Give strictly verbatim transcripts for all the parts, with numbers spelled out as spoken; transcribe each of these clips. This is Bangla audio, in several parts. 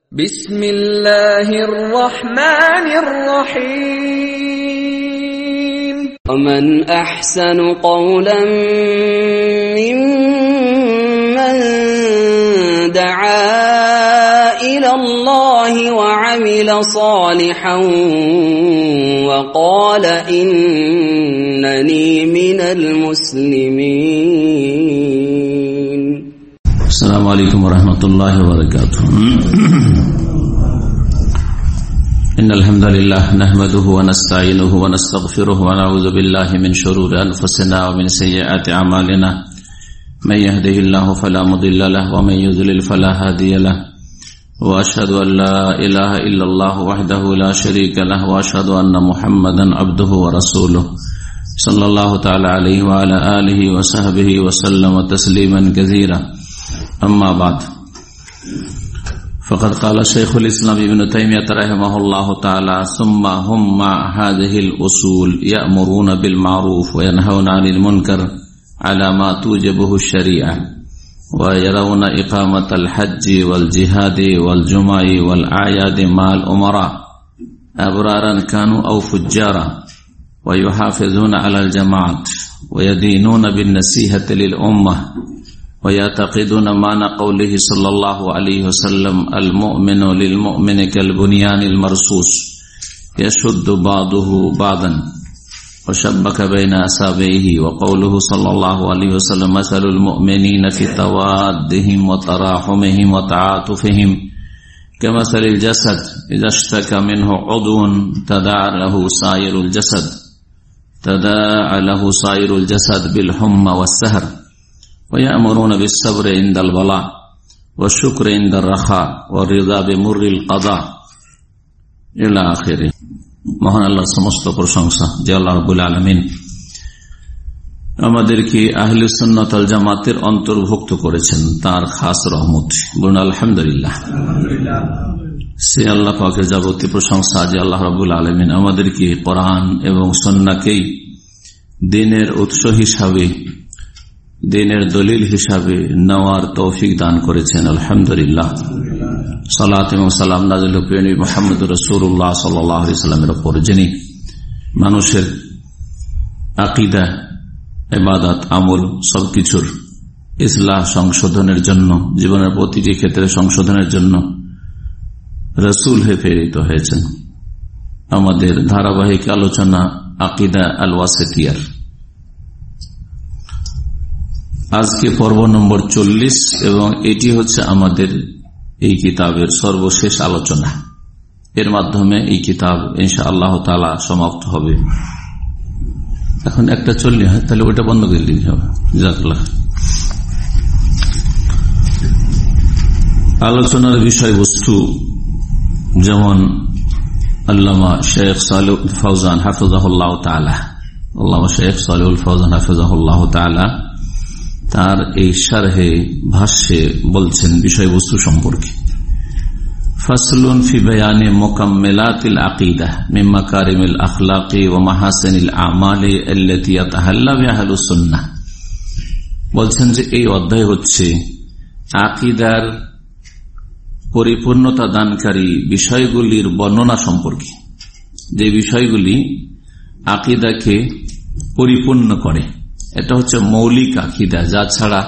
বিসমিল্লাহির রহমানির রহিম। ومن أحسن قولا ممن دعا إلى الله وعمل صالحا وقال إنني من المسلمين. السلام عليكم ورحمة الله وبركاته. إن الحمد لله نحمده ونستعينه ونستغفره ونعوذ بالله من شرور أنفسنا ومن سيئات أعمالنا من يهده الله فلا مضل له ومن يضلل فلا هادي له وأشهد أن لا إله إلا الله وحده لا شريك له وأشهد أن محمدا عبده ورسوله صلى الله تعالى عليه وعلى آله وصحبه وسلم تسليما كثيرا. أما بعد فقد قال شيخ الإسلام ابن تيمية رحمه الله تعالى ثم هم مع هذه الأصول يأمرون بالمعروف وينهون عن المنكر على ما توجبه الشريعة ويرون إقامة الحج والجهاد والجمع والأعياد مع الأمراء أبرارا كانوا أو فجارا ويحافظون على الجماعات ويدينون بالنصيحة للأمة ويعتقدون معنى قوله صلى الله عليه وسلم المؤمن للمؤمن كالبنيان المرصوص يشد بعضه بعضا وشبك بين أصابعه وقوله صلى الله عليه وسلم مثل المؤمنين في توادهم وتراحمهم وتعاطفهم كمثل الجسد إذا اشتكى منه عضو تداعى له سائر الجسد تداعى له سائر الجسد بالحمى والسهر ويأمرون بالصبر عند البلاء والشكر عند الرخاء والرضا بمر القضاء إلى آخره. মহান আল্লাহর সমস্ত প্রশংসা যে আল্লাহ রাব্বুল আলামিন আমাদেরকে আহলে সুন্নাত ওয়াল জামাতের অন্তর্ভুক্ত করেছেন তার খাস রহমত। বলুন আলহামদুলিল্লাহ। সে আল্লাহ পাকের যাবতীয় প্রশংসা যে আল্লাহ রাব্বুল আলামিন আমাদেরকে কোরআন এবং সুন্নাহকেই দ্বীনের উৎস হিসাবে দিনের দলিল হিসাবে নেওয়ার তৌফিক দান করেছেন। আলহামদুলিল্লাহ। সালাত এবং সালাম নাযিল হোক মুহাম্মদ রাসূলুল্লাহ সাল্লাল্লাহু আলাইহি ওয়াসাল্লামের উপর, যিনি মানুষের আকীদা, ইবাদত, আমল সবকিছুর ইসলাহ সংশোধনের জন্য, জীবনের প্রতিটি ক্ষেত্রে সংশোধনের জন্য রাসূল হয়ে প্রেরিত হয়েছেন। আমাদের ধারাবাহিক আলোচনা আকীদা আল ওয়াসিতিয়ার, আজকে পর্ব নম্বর চল্লিশ এবং এটি হচ্ছে আমাদের এই কিতাবের সর্বশেষ আলোচনা। এর মাধ্যমে এই কিতাব ইনশাআল্লাহ তাআলা সমাপ্ত হবে। এখন একটা চল্লিশ হয়, তাহলে ওটা বন্ধ করে দিতে হবে। জাযাকাল্লাহ। আলোচনার বিষয়বস্তু যেমন আল্লামা শেখ সালেহুল ফওজান হাফিজাহুল্লাহ তাআলা, আল্লামা শেখ সালেহুল ফওজান হাফিজাহুল্লাহ তাআলা তার এই শারহে ভাষ্যে বলছেন বিষয়বস্তু সম্পর্কে। ফাসলুন ফি বায়ানি মুকাম্মিলাতিল আকীদাহ মিন মাকারিমিল আখলাকি ওয়া মাহাসিনিল আমালি আল্লাতী ইয়াতাহাল্লা বিহা আহলুস সুন্নাহ। বলছেন যে এই অধ্যায় হচ্ছে আকীদার পরিপূর্ণতা দানকারী বিষয়গুলির বর্ণনা সম্পর্কে, যে বিষয়গুলি আকীদাকে পরিপূর্ণ করে। এটা হচ্ছে মৌলিক আকীদা, যা ছাড়া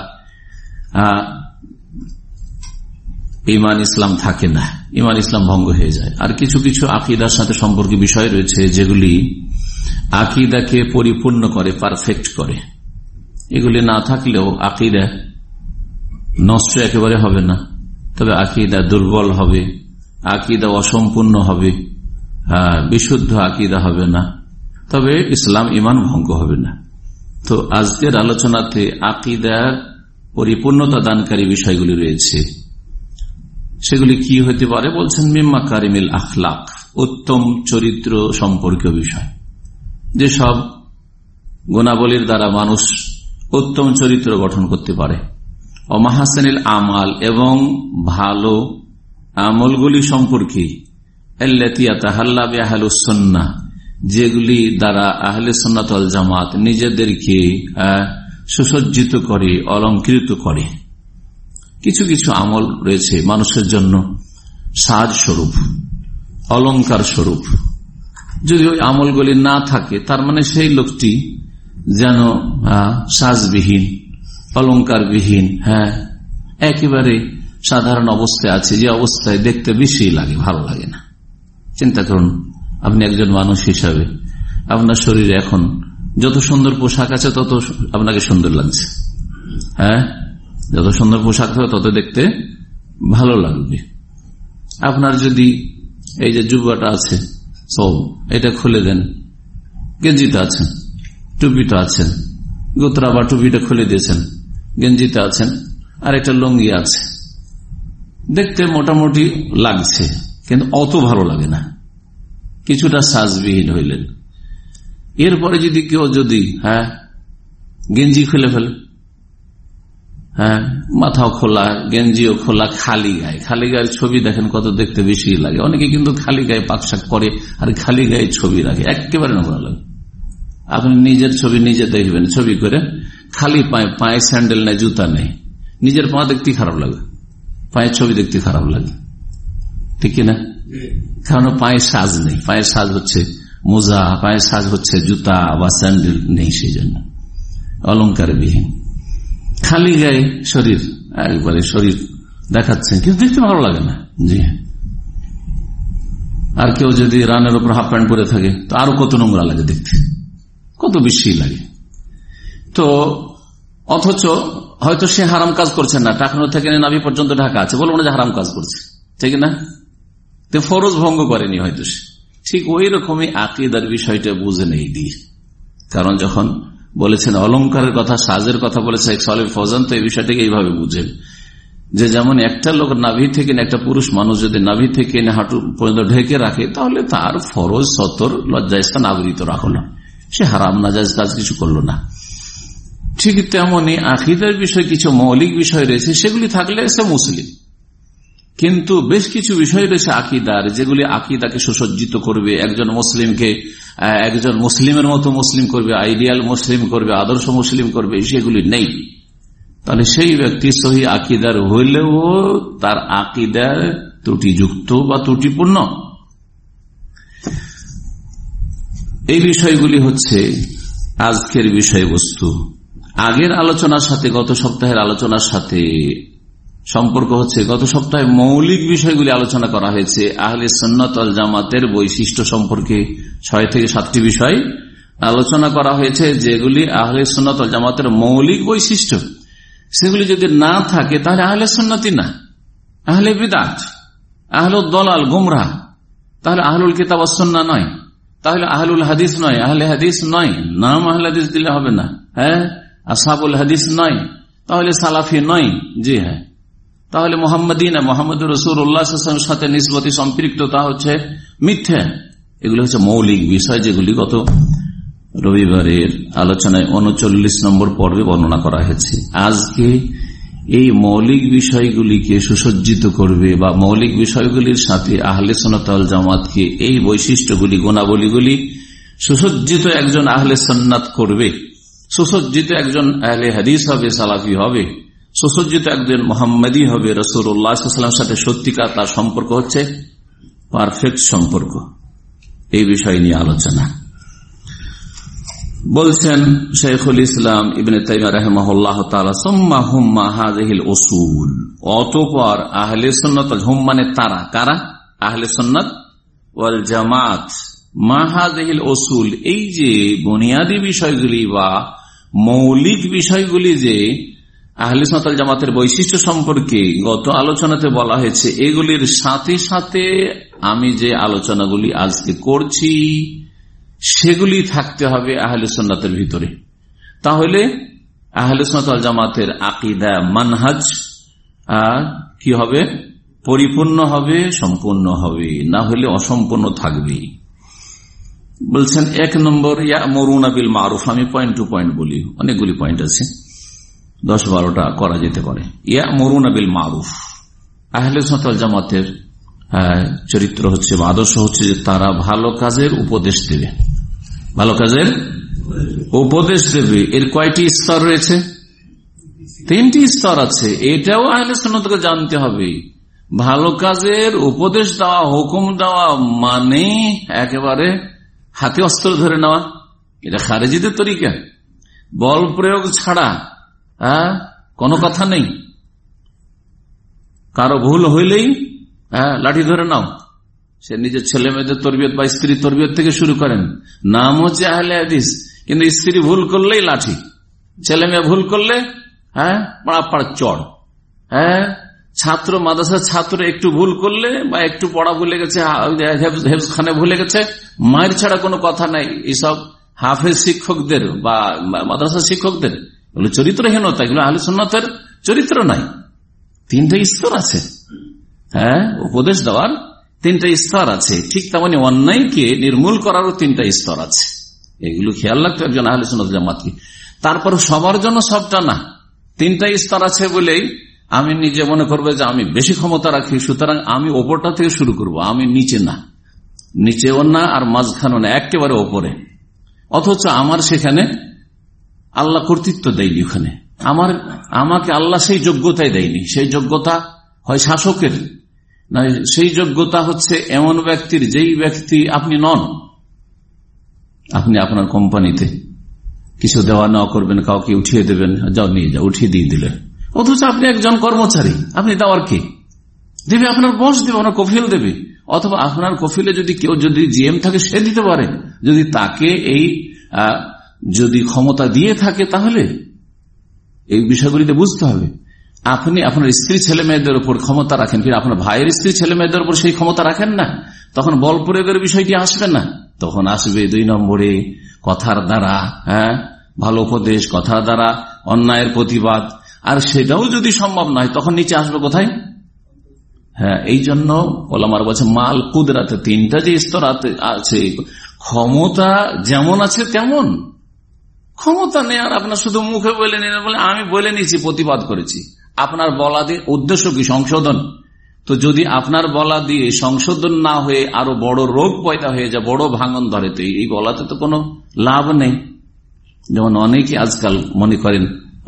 ঈমান ইসলাম থাকে না, ঈমান ইসলাম ভঙ্গ হয়ে যায়। আর কিছু কিছু আকীদার সাথে সম্পর্কিত বিষয় রয়েছে যেগুলি আকীদাকে পরিপূর্ণ করে, পারফেক্ট করে। এগুলি না থাকলেও আকীদা নষ্ট একেবারে হবে না, তবে আকীদা দুর্বল হবে, আকীদা অসম্পূর্ণ হবে, বিশুদ্ধ আকীদা হবে না, তবে ইসলাম ঈমান ভঙ্গ হবে না। তো আজকের আলোচনাতে আকীদার পরিপূর্ণতা দানকারী বিষয়গুলি রয়েছে। সেগুলি কি হতে পারে? বলছেন মিন মাকারিমিল আখলাক, উত্তম চরিত্র সম্পর্কীয় বিষয়। যেসব গুণাবলীর দ্বারা মানুষ উত্তম চরিত্র গঠন করতে পারে। ও মাহাসিনিল আমাল, এবং ভালো আমলগুলি সম্পর্কে আল্লাতী ইয়াতাহাল্লা বিহা আহলুস সুন্নাহ, যেগুলি দ্বারা আহলে সুন্নাত ওয়াল জামাত নিজেদেরকে সুসজ্জিত করে, অলঙ্কৃত করে। কিছু কিছু আমল রয়েছে মানুষের জন্য সাজ স্বরূপ, অলংকার স্বরূপ। যদি ওই আমলগুলি না থাকে তার মানে সেই লোকটি যেন সাজবিহীন, অলংকারবিহীন, হ্যাঁ একেবারে সাধারণ অবস্থায় আছে, যে অবস্থায় দেখতে বেশি লাগে, ভালো লাগে না। চিন্তা করুন, আপনি একজন মানুষ হিসাবে আপনার শরীরে এখন যত সুন্দর পোশাক আছে তত আপনাকে সুন্দর লাগছে, হ্যাঁ যত সুন্দর পোশাক হবে তত দেখতে ভালো লাগবে। আপনার যদি এই যে জুব্বাটা আছে সব এটা খুলে দেন, গেঞ্জিতে আছেন, টুপিটা আছেন, গোতরা বা টুপিটা খুলে দিয়েছেন, গেঞ্জিতে আছেন, আর একটা লুঙ্গি আছে, দেখতে মোটামুটি লাগছে কিন্তু অত ভালো লাগে না, কিছুটা সাজবিহীন হইলেন। এরপরে যদি কেউ যদি হ্যাঁ গেঞ্জি খুলে ফেলে, হ্যাঁ মাথাও খোলা, গেঞ্জিও খোলা, খালি গায়ে, খালি গায়ের ছবি দেখেন কত দেখতে বেশি লাগে। অনেকে কিন্তু খালি গায়ে পাকশাক করে আর খালি গায়ে ছবি রাখে, একেবারে না ভালো লাগে। আপনি নিজের ছবি নিজে দেখবেন, ছবি করে খালি পায়ে, পায়ে স্যান্ডেল নেই, জুতা নেই, নিজের পা দেখতে খারাপ লাগে, পায়ের ছবি দেখতে খারাপ লাগে, ঠিক কিনা? কারণ পায়ে সাজ নেই, পায়ের সাজ হচ্ছে মোজা, পায়ের সাজ হচ্ছে জুতা বা স্যান্ডেল নেই, সেই জন্য অলংকার বিহীন খালি গায়ে শরীর, একবারে শরীর দেখাচ্ছেন কিন্তু দেখতে ভালো লাগে না। জি, আর কেউ যদি রানের উপর হাফ প্যান্ট পরে থাকে তো আরো কত নোংরা লাগে দেখতে, কত বেশি লাগে। তো অথচ হয়তো সে হারাম কাজ করছে না, টাকনো থেকে নাভি পর্যন্ত ঢাকা আছে, বলবো না যে হারাম কাজ করছে, ঠিক না? তো ফরজ ভঙ্গ করেনি হয়তো সে। ঠিক ওই রকমই আকীদার বিষয়টা বুঝে নেই দিয়ে, কারণ যখন বলেছেন অলংকারের কথা, সাজের কথা বলেছে শেখ সালেহ ফৌজান, তো এই বিষয়টাকে এইভাবে বুঝেন যে যেমন একটা লোক নাভি থেকে, একটা পুরুষ মানুষ যদি নাভি থেকে হাঁটু পর্যন্ত ঢেকে রাখে তাহলে তার ফরজ সতর লজ্জাস্থান আবৃত রাখলো, সে হারাম নাজায়েজ কাজ কিছু করলো না। ঠিক তেমনি আকীদার বিষয় কিছু মৌলিক বিষয় রয়েছে, সেগুলি থাকলে সে মুসলিম। কিন্তু বেশ কিছু বিষয় রয়েছে আকীদার, যেগুলি আকীদাকে সুসজ্জিত করবে, একজন মুসলিমকে একজন মুসলিমের মতো মুসলিম করবে, আইডিয়াল মুসলিম করবে, আদর্শ মুসলিম করবে, সেগুলি নেই। তাহলে সেই ব্যক্তি সহি আকীদার হইলেও তার আকীদা ত্রুটিযুক্ত বা ত্রুটিপূর্ণ। এই বিষয়গুলি হচ্ছে আজকের বিষয়বস্তু। আগের আলোচনার সাথে, গত সপ্তাহের আলোচনার সাথে সম্পর্ক হচ্ছে, গত সপ্তাহে মৌলিক বিষয়গুলি আলোচনা করা হয়েছে। আহলে সুন্নাত ওয়াল জামাতের বৈশিষ্ট্য সম্পর্কে ছয় থেকে সাতটি বিষয় আলোচনা করা হয়েছে, যেগুলি আহলে সুন্নাত ওয়াল জামাতের মৌলিক বৈশিষ্ট্য। সেগুলি যদি না থাকে তাহলে আহলে সুন্নতি না, আহলে বিদআত, আহলুদ দালাল, গুমরাহ। তাহলে আহলুল কিতাব ওয়াস সুন্নাহ নয়, তাহলে আহলুল হাদিস নয়, আহলে হাদিস নয়, নাম আহলে হাদিস দিলে হবে না। হ্যাঁ, আসহাবুল হাদিস নয়, তাহলে সালাফি নয়। জি হ্যাঁ, তাহলে মোহাম্মদিনা, মোহাম্মদ রাসূলুল্লাহ সাল্লাল্লাহু আলাইহি ওয়াসাল্লামের সাথে নিসবতি সম্পৃক্ততা হচ্ছে মিথ্যা। এগুলো হচ্ছে মৌলিক বিষয়, যেগুলি গত রবিবারের আলোচনায় উনচল্লিশ নম্বর পর্বে বর্ণনা করা হয়েছে। আজকে এই মৌলিক বিষয়গুলিকে সুসজ্জিত করবে বা মৌলিক বিষয়গুলির সাথে আহলে সুন্নাত ওয়াল জামাতকে এই বৈশিষ্ট্যগুলি, গুণাবলীগুলি সুসজ্জিত একজন আহলে সুন্নাত করবে, সুসজ্জিত একজন আহলে হাদিস হবে, সালাফি হবে, সুসজ্জিত একজন মুহাম্মদী হবে, রাসূলুল্লাহ সাল্লাল্লাহু আলাইহি ওয়াসাল্লামের সাথে সত্যিকার তার সম্পর্ক হচ্ছে পারফেক্ট সম্পর্ক। এই বিষয় নিয়ে আলোচনা বলছেন শাইখুল ইসলাম ইবনে তাইমিয়া রাহিমাহুল্লাহ তাআলা, সুম্মা হুম্মা হাযিহিল উসুল, অতঃপর আহলে সুন্নাত, হুম মানে তারা, কারা? আহলে সুন্নাত ওয়াল জামাত, মা হাযিহিল উসুল, এই যে বুনিয়াদী বিষয়গুলি বা মৌলিক বিষয়গুলি যে আহলে সুন্নাত ওয়াল জামাতের বৈশিষ্ট্য সম্পর্কে গত আলোচনাতে বলা হয়েছে, এগুলির সাথে সাথে আমি যে আলোচনাগুলি আজকে করছি সেগুলি থাকতে হবে আহলে সুন্নাতের ভিতরে। তাহলে আহলে সুন্নাত ওয়াল জামাতের আকীদা, মানহাজ কি হবে? পরিপূর্ণ হবে, সম্পূর্ণ হবে, না হলে অসম্পূর্ণ থাকবে। বলছেন এক নম্বর, ইয়া'মুরুনা বিল মারুফ। আমি পয়েন্ট টু পয়েন্ট বলি, অনেকগুলি পয়েন্ট আছে, দশ বারোটা করা যেতে পারে। ইয়া'মুরুনা বিল মারুফ, আহলে সুন্নাত ওয়াল জামাতের চরিত্র হচ্ছে বা আদর্শ হচ্ছে যে তারা ভালো কাজের উপদেশ দেবে, ভালো কাজের উপদেশ দেবে। এর কয়টি স্তর রয়েছে? তিনটি স্তর আছে। এটাও আহলে সুন্নাতকে জানতে হবে। ভালো কাজের উপদেশ দেওয়া, হুকুম দেওয়া মানে একেবারে হাতে অস্ত্র ধরে নেওয়া। এটা খারেজিদের তরিকা। বল প্রয়োগ ছাড়া হ্যাঁ কোনো কথা নেই। কারো ভুল হইলেই হ্যাঁ লাঠি ধরে নাও। সে নিজের ছেলে মেয়েদের তরবিয়ত বা স্ত্রী তরবিয়ত থেকে শুরু করেন, নাম হচ্ছে আহলে হাদিস, কিন্তু স্ত্রী ভুল করলেই লাঠি, ছেলে মেয়ে ভুল করলে হ্যাঁ পাড়া পাড়া চড়। হ্যাঁ ছাত্র মাদ্রাসার ছাত্র একটু ভুল করলে বা একটু পড়া ভুলে গেছে, হেফজখানে ভুলে গেছে, মায়ের ছাড়া কোনো কথা নাই। এইসব হাফেজ শিক্ষকদের বা মাদ্রাসা শিক্ষকদের এগুলো চরিত্রহীনতা, এগুলো আহলে সুন্নাতের চরিত্র নাই। তিনটা স্তর আছে, হ্যাঁ উপদেশ দেওয়ার তিনটা স্তর আছে, ঠিক তেমনি অন্যায়কে নির্মূল করারও তিনটা স্তর আছে। এগুলো খেয়াল রাখতে একজন আহলে সুন্নাত জামাতকে। তারপর সবার জন্য সবটা না, তিনটা স্তর আছে বলেই আমি নিজে মনে করবো যে আমি বেশি ক্ষমতা রাখি, সুতরাং আমি ওপরটা থেকে শুরু করব, আমি নিচে না, নিচেও না আর মাঝখানেও না, একেবারে ওপরে। অথচ আমার সেখানে আল্লাহ কর্তৃত্ব দেয়নি, ওখানে আমার আমাকে আল্লাহ সেই যোগ্যতাই দেয়নি। সেই যোগ্যতা হয় শাসকের, না সেই যোগ্যতা হচ্ছে এমন ব্যক্তির যেই ব্যক্তি আপনি নন। আপনি আপনার কোম্পানিতে কিছু দেওয়া নেওয়া করবেন, কাউকে উঠিয়ে দেবেন, যাও নিয়ে যাও, উঠিয়ে দিয়ে দিলেন, অথচ আপনি একজন কর্মচারী, আপনি দেওয়ার কে দেবে? আপনার বস দেবে, আপনার কফিল দেবে। অথবা আপনার কফিলে যদি কেউ যদি জিএম থাকে সে দিতে পারে, যদি তাকে এই যদি ক্ষমতা দিয়ে থাকে তাহলে এই বিষয়গুলিতে বুঝতে হবে। আপনি আপনার স্ত্রী ছেলে মেয়েদের উপর ক্ষমতা রাখেন, কিন্তু আপনার ভাইয়ের স্ত্রী ছেলে মেয়েদের উপর সেই ক্ষমতা রাখেন না, তখন বল প্রয়োগের বিষয়টি আসবে না। তখন আসবে দুই নম্বরে কথার দ্বারা, হ্যাঁ ভালো উপদেশ, কথার দ্বারা অন্যায়ের প্রতিবাদ। আর সেটাও যদি সম্ভব নয় তখন নিচে আসবে কোথায়? হ্যাঁ এই জন্য ওলামার বলছে মাল কুদরাতে, তিনটা যে স্তর আছে, ক্ষমতা যেমন আছে তেমন ক্ষমতা নেই। আর আপনার শুধু মুখে বলে নিন, বলে আমি বলে নিয়েছি, প্রতিবাদ করেছি। আপনার বলা দিয়ে উদ্দেশ্য কি? সংশোধন। তো যদি আপনার বলা দিয়ে সংশোধন না হয়ে আরো বড় রোগ পয়দা হয়ে যায়, বড় ভাঙন ধরে, তো এই বলাতে তো কোনো লাভ নেই। যেমন অনেকে আজকাল মনে করেন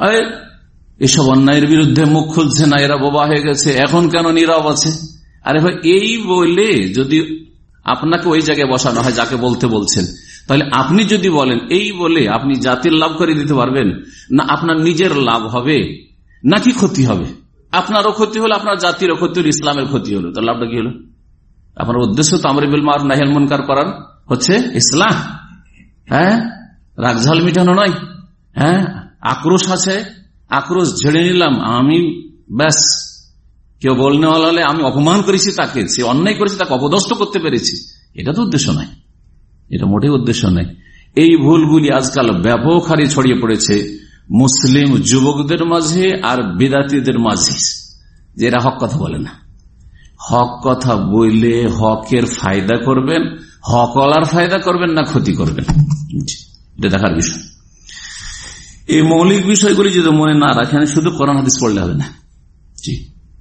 এসব অন্যায়ের বিরুদ্ধে মুখ খুলছে না, এরা বোবা হয়ে গেছে, এখন কেন নীরব আছে? আরে ভাই এই বলে যদি আপনাকে ওই জায়গায় বসানো হয় যাকে বলতে বলছেন, তাহলে আপনি যদি বলেন এই বলে আপনি জাতির লাভ করে দিতে পারবেন না? আপনার নিজের লাভ হবে নাকি ক্ষতি হবে? আপনারও ক্ষতি হলো, আপনার জাতিরও ক্ষতি হলো, ইসলামের ক্ষতি হলো, তার লাভটা কি হলো? আপনার উদ্দেশ্য তো আমর বিল মারুফ নাহি আনিল মুনকার করার হচ্ছে ইসলাম, হ্যাঁ রাগঝাল মিটানো নয়। হ্যাঁ আক্রোশ আছে, আক্রোশ ঝেড়ে নিলাম আমি, ব্যাস কেউ বলনে হলে আমি অপমান করেছি তাকে, সে অন্যায় করেছে তাকে অপদস্থ করতে পেরেছি, এটা তো উদ্দেশ্য নাই, এটা মোটেই উদ্দেশ্য নাই। এই ভুলগুলি আজকাল ব্যাপক হারে ছড়িয়ে পড়েছে মুসলিম যুবকদের মাঝে আর বিদাতীদের মাঝে, যে এরা হক কথা বলে না। হক কথা বললে হকের ফায়দা করবেন, হকওয়ালার ফায়দা করবেন না ক্ষতি করবেন, এটা দেখার বিষয়। এই মৌলিক বিষয়গুলি যদি মনে না রাখেন, শুধু কোরআন হাদিস পড়লে হবে না, জি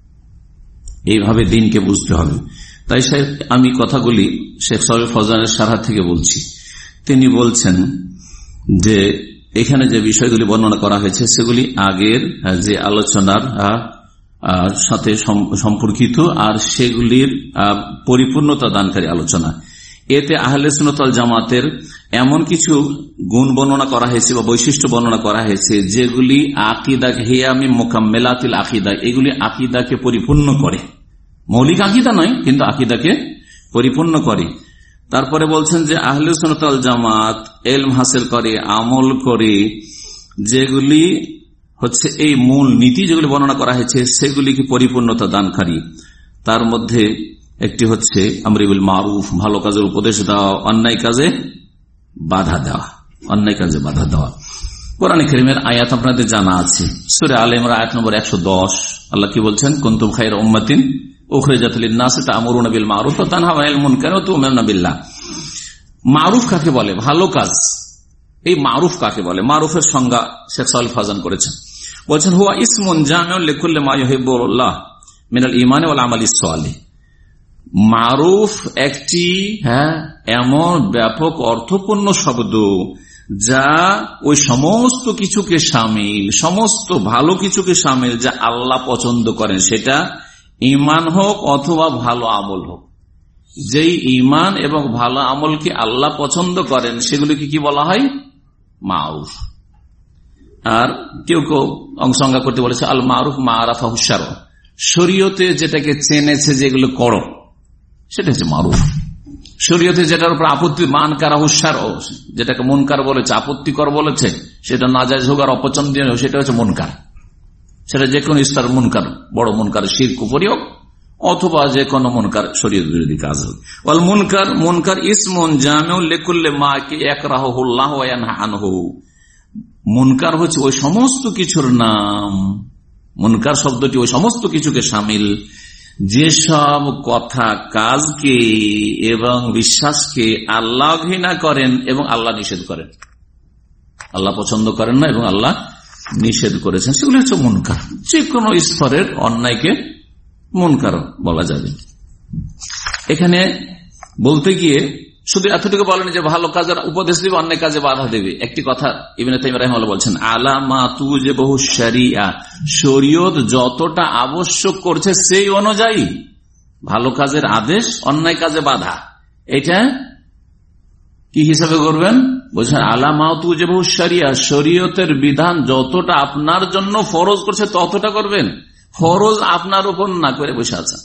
এইভাবে দিনকে বুঝতে হবে। তাই আমি কথাগুলি শেখ সালেহ ফৌজানের সারহা থেকে বলছি। তিনি বলছেন যে এখানে যে বিষয়গুলি বর্ণনা করা হয়েছে সেগুলি আগের যে আলোচনার সাথে সম্পর্কিত, আর সেগুলির পরিপূর্ণতা দানকারী আলোচনা। এতে আহলে সুন্নাত ওয়াল জামাতের এমন কিছু গুণ বর্ণনা করা হয়েছে বা বৈশিষ্ট্য বর্ণনা করা হয়েছে যেগুলি আকিদা হিয়া মিন মুকাম্মিলাতিল আকিদা, এগুলি আকিদাকে পরিপূর্ণ করে। মৌলিক আকিদা নয়, কিন্তু আকিদাকে পরিপূর্ণ করে। তারপরে বলছেন যে আহলে সুন্নাত ওয়াল জামাত ইলম হাসিল করে, আমল করে, যেগুলি হচ্ছে এই মূল নীতি যেগুলি বর্ণনা করা হয়েছে সেগুলিকে পরিপূর্ণতা দানকারী। তার মধ্যে একটি হচ্ছে আমর বিল মারুফ, ভালো কাজের উপদেশ দেওয়া, অন্যায় কাজে বাধা দেওয়া, অন্যায় কাজে বাধা দেওয়া। কোরআনে কারীমের আয়াত আপনাদের জানা আছে, সূরা আলে ইমরান আয়াত নম্বর একশো দশ। আল্লাহ কি বলছেন? কুনতুম খায়রা উম্মাতিন উখরিজাত লিন-নাস তা'মুরুনা বিল মারুফ ওয়া তানহাউনা আনিল মুনকার ওয়া তু'মিনুনা বিল্লাহ। মারুফ কাকে বলে? ভালো কাজ। এই মারুফ কাকে বলে? মারুফের সংজ্ঞা শেখ সালেহ ফাজান করেছেন, বলছেন হুয়া ইসমুন জামিউন লিকুল্লি মা ইউহিব্বুল্লাহ মিনাল ঈমানি ওয়াল আমালিস সালিহ। মারুফ একটি হ্যাঁ এমন ব্যাপক অর্থপূর্ণ শব্দ যা ওই সমস্ত কিছুকে শামিল, সমস্ত ভালো কিছুকে শামিল যা আল্লাহ পছন্দ করেন, সেটা ইমান হোক অথবা ভালো আমল হোক, যেই ইমান এবং ভালো আমলকে আল্লাহ পছন্দ করেন সেগুলিকে কি বলা হয়? মারুফ। আর কেউ কেউ অংশঙ্গা করতে বলেছে আল মারুফ মা আরাফা হুশার, শরীয়তে যেটাকে চেনেছে যেগুলো করো সেটা হচ্ছে মারুফ। শরীয়তে যেটার উপর আপত্তি মান কারা হুশার, যেটাকে মুনকার বলেছে, আপত্তিকর বলেছে, সেটা নাজায়েজ হোক আর অপছন্দনীয় হোক, সেটা হচ্ছে মুনকার। সেটা যে কোনো স্তর মুনকার, বড় মুনকার শিরক কুফরি হোক অথবা যে কোনো মুনকার শরীয়ত বিরোধী কাজ হোক। ওয়াল মুনকার, মুনকার ইসমুন জামিউ লিকুল্লি মা কি ইয়াকরাহুল্লাহ ওয়া ইয়ানহা আনহু। মুনকার হচ্ছে ওই সমস্ত কিছুর নাম, মুনকার শব্দটি ওই সমস্ত কিছুকে শামিল যেসব কথা, কাজকে এবং বিশ্বাসকে আল্লাহ ঘৃণা করেন এবং আল্লাহ নিষেধ করেন, আল্লাহ পছন্দ করেন না এবং আল্লাহ নিষেধ করেছেন, সেগুলো হচ্ছে মুনকার। যে কোনো স্তরের অন্যায়কে মুনকার বলা যাবে। এখানে বলতে গিয়ে শুধু এতটুকু বলেন যে ভালো কাজের উপদেশ দেবে, অন্যায় কাজে বাধা দেবে। একটি কথা ইবনে তাইমিয়া রাহিমাহুল্লাহ বলছেন, আলামা তুজবহু শরিয়া, শরীয়ত যতটা আবশ্যক করছে সেই অনুযায়ী ভালো কাজের আদেশ, অন্যায় কাজে বাধা, এটা কি হিসাবে করবেন? বলছেন আলামা তুজবহু শরিয়া, শরীয়তের বিধান যতটা আপনার জন্য ফরজ করছে ততটা করবেন, ফরজ আপনার উপর না করে বসে আছেন।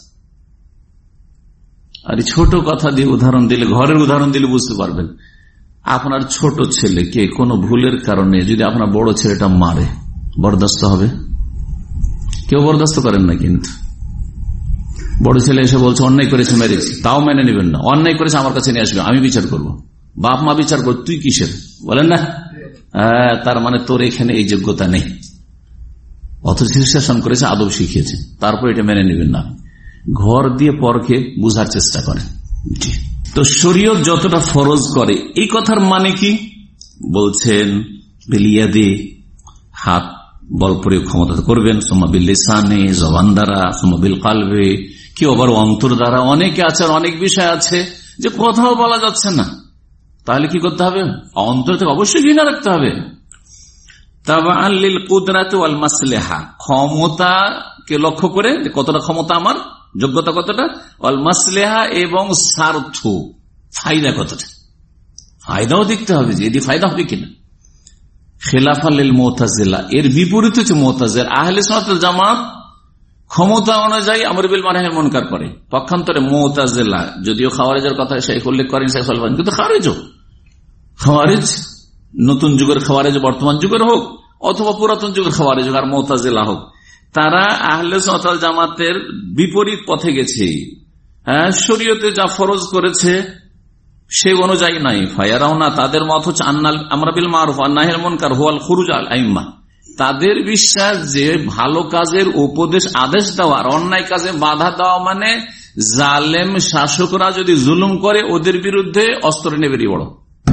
আর ছোট কথা দিয়ে উদাহরণ দিলে, ঘরের উদাহরণ দিলে বুঝতে পারবেন। আপনার ছোট ছেলেকে কোনো ভুলের কারণে যদি আপনার বড় ছেলেটা মারে, বরদাস্ত হবে? কেউ বরদাস্ত করেন না। কিন্তু বড় ছেলে এসে বলছে অন্যায় করেছে, মেরেছি, তাও মেনে নেবেন না। অন্যায় করেছে আমার কাছে নিয়ে আসবে, আমি বিচার করব। বাপ মা বিচার কর, তুই কিসের বলেন না? তার মানে তোর এখানে এই যোগ্যতা নেই। অথচ শাসন করেছে, আদব শিখিয়েছে, তারপর এটা মেনে নেবেন না। ঘর দিয়ে পরকে বুঝার চেষ্টা করে। তো শরীয়ত যতটা ফরজ করে, এই কথার মানে কি? বলছেন বিলিয়াদি, হাত বল প্রয়োগ ক্ষমতা করবেন, সোমা বিল লিসানে, জবান দ্বারা, সোমা বিল কালবে, কেউ আবার অন্তর দ্বারা। অনেকে আছে, অনেক বিষয় আছে যে কোথাও বলা যাচ্ছে না, তাহলে কি করতে হবে? অন্তর থেকে অবশ্যই ঘৃণা রাখতে হবে। তাবাআন লিল কুদরাতি ওয়াল মাসলিহা, ক্ষমতাকে লক্ষ্য করে কতটা ক্ষমতা আমার, যোগ্যতা কতটা, ওয়াল মাসলিহা এবং স্বার্থ, ফায়দা কতটা, ফায়দাও দেখতে হবে যে এটি ফায়দা হবে কিনা। খেলাফা লিল মুতাজিলা, এর বিপরীত হচ্ছে মুতাজিলা। আহলে সুন্নাত ওয়াল জামাত ক্ষমতা অনুযায়ী আমর বিল মারুফ নাহি মুনকার করে। পক্ষান্তরে মুতাজিলা, যদিও খাওয়ারিজের কথা শেখ উল্লেখ করেন শেখ সালমান, কিন্তু খারিজও, খাওয়ারিজ নতুন যুগের খাওয়ারিজ, বর্তমান যুগের হোক অথবা পুরাতন যুগের খাওয়ারিজ হোক আর মুতাজিলা হোক, তারা আহলে সুন্নাত ওয়াল জামাতের বিপরীত পথে গেছে। হ্যাঁ, শরীয়তে যা ফরজ করেছে সে অনুযায়ী নাই। ফায়ারাউনা, তাদের মত হচ্ছে আন্নাল আমর বিল মারুফ ওয়ান নাহি আনিল মুনকার হুয়াল খুরুজ আল আইম্মা, তাদের বিশ্বাস যে ভালো কাজের উপদেশ, আদেশ দেওয়া আর অন্যায় কাজে বাধা দেওয়া মানে জালেম শাসকরা যদি জুলুম করে ওদের বিরুদ্ধে অস্ত্র নিয়ে বেরিয়ে পড়ো।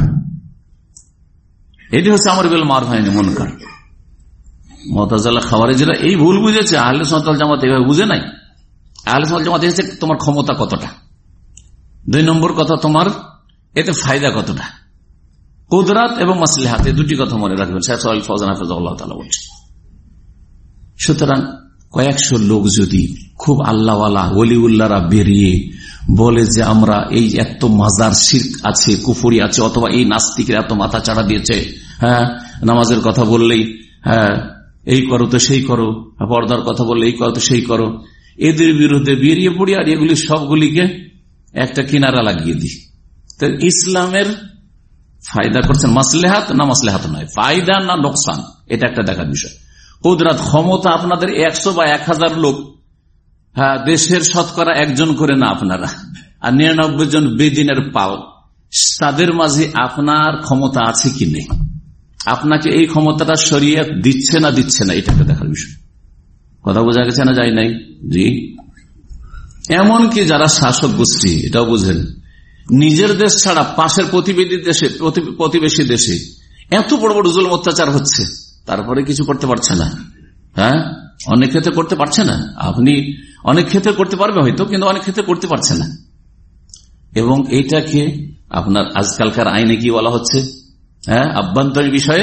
এটি হচ্ছে আমর বিল মারুফ ওয়ান নাহি আনিল মুনকার। মুতাজিলা খাওয়ারিজরা এই ভুল বুঝেছে, আহলে সুন্নাত ওয়াল জামাত এভাবে বুঝে নাই। আহলে সুন্নাত ওয়াল জামাত এসেছে তোমার ক্ষমতা কতটা, দুই নম্বর কথা তোমার এতে ফায়দা কতটা, কুদরাত এবং মাসলিহাত, এই দুটি কথা মনে রাখবেন। শেখ সালেহ আল ফাওজান হাফিজাহুল্লাহ তাআলা বলছেন। সুতরাং কয়েকশো লোক যদি খুব আল্লাহওয়ালা ওলিউল্লাহরা বেরিয়ে বলে যে আমরা এই এত মাজার শিরক আছে, কুফরি আছে, অথবা এই নাস্তিকের এত মাথা চাড়া দিয়েছে, হ্যাঁ নামাজের কথা বললেই হ্যাঁ এই করো তো সেই করো, পর্দার কথা বললে এই করো তো সেই করো, এদের বিরুদ্ধে বেরিয়ে পড়ি আর এগুলি সবগুলিকে একটা কিনারা লাগিয়ে দিই। তো ইসলামের ফায়দা করছেন মাসলেহাত না মাসলেহাত নয়, ফায়দা না নোকসান, এটা একটা দেখার বিষয়। কুদরাত, ক্ষমতা আপনাদের একশো বা এক হাজার লোক, হ্যাঁ দেশের শতকরা একজন করে না আপনারা, আর নিরানব্বই জন বেদিনের পাল, তাদের মাঝে আপনার ক্ষমতা আছে কি নেই, আপনাকে এই ক্ষমতাটা শরীয়ত দিচ্ছে না দিচ্ছে না, এটা একটা দেখার বিষয়। কথা বোঝা গেছে না যায় নাই? জি। এমনকি যারা শাসক গোষ্ঠী, এটাও বুঝেন, নিজের দেশ ছাড়া পাশের প্রতিবেশী দেশে প্রতিবেশী দেশে এত বড় বড় জুলুম অত্যাচার হচ্ছে, তারপরে কিছু করতে পারছে না। হ্যাঁ, অনেক ক্ষেত্রে করতে পারছে না। আপনি অনেক ক্ষেত্রে করতে পারবে হয়তো, কিন্তু অনেক ক্ষেত্রে করতে পারছে না। এবং এইটাকে আপনার আজকালকার আইনে কি বলা হচ্ছে? হ্যাঁ, আভ্যন্তরীণ বিষয়ে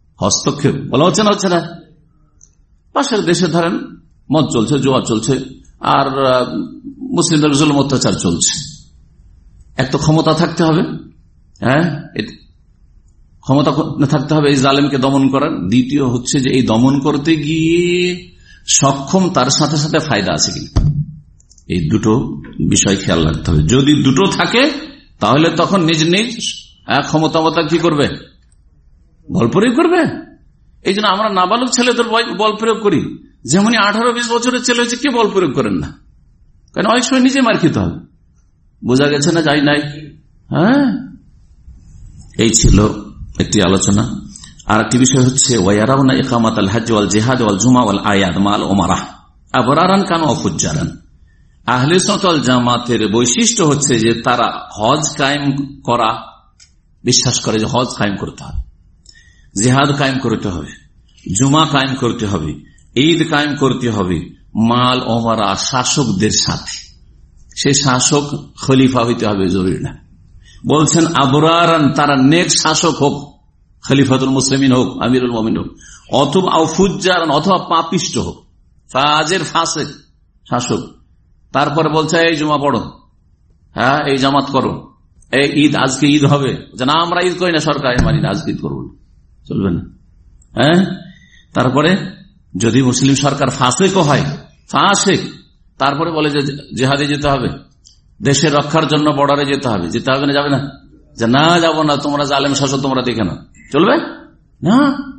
হস্তক্ষেপ বলা হচ্ছে না, হচ্ছে না। পাশের দেশে ধরেন মদ চলছে, জোয়া চলছে, আর মুসলিমদের জুলুম অত্যাচার চলছে। এক তো ক্ষমতা থাকতে হবে, হ্যাঁ, ক্ষমতা থাকতে হবে এই জালেমকে দমন করার। দ্বিতীয় হচ্ছে যে এই দমন করতে গিয়ে সক্ষম তার সাথে সাথে ফায়দা আছে কিনা, এই দুটো বিষয় খেয়াল রাখতে হবে। যদি দুটো থাকে তাহলে তখন নিজ নিজ ক্ষমতামতা কি করবে, বল প্রয়োগ করবে। এই জন্য আমরা নাবালক ছেলেদের বল প্রয়োগ করি, যেমনই আঠারো বিশ বছরের ছেলে হয়েছে কে বল প্রয়োগ করেন না, কারণ অনেক সময় নিজে মার খেতে হবে। বোঝা গেছে না, যাই নাই। হ্যাঁ, এই ছিল একটি আলোচনা। আর একটি বিষয় হচ্ছে ওয়ায়ারাউনা ইকামাত আল হজ ওয়াল জিহাদ ওয়াল জুমা ওয়াল আয়াদ মাল ওমারা আবরারান কানু ওয়া ফুজ্জারান। আহলে সুন্নাত ওয়াল জামাতের বৈশিষ্ট্য হচ্ছে যে তারা হজ কায়েম করা বিশ্বাস করে, যে হজ কায়েম করতে হবে, জিহাদ কায়েম করতে হবে, জুমা কায়েম করতে হবে, ঈদ কায়েম করতে হবে মাল ওমারা শাসকদের সাথে। সে শাসক খলিফা হইতে হবে জরুরি না। বলছেন আবরারান, তারা নেক শাসক হোক, খলিফাতুল মুসলিমিন হোক, আমিরুল মুমিনিন হোক, অথবা ফুজ্জারান অথবা পাপিষ্ট হোক, ফাজের ফাসেক শাসক। তারপরে বলছে এই জুমা পড়ো, হ্যাঁ এই জামাত করো, এই ঈদ আজকে ঈদ হবে, না আমরা ঈদ করি না, সরকার মানি না, আজকে ঈদ করবো না, চলবে না। হ্যাঁ, তারপরে যদি মুসলিম সরকার ফাসেকও হয়, ফাসেক, তারপরে বলে যে জিহাদে যেতে হবে, দেশের রক্ষার জন্য বর্ডারে যেতে হবে, যেতে হবে না, যাবে না, যে না যাবো না, তোমরা জালেম শাসক তোমরা দেখে না, চলবে না।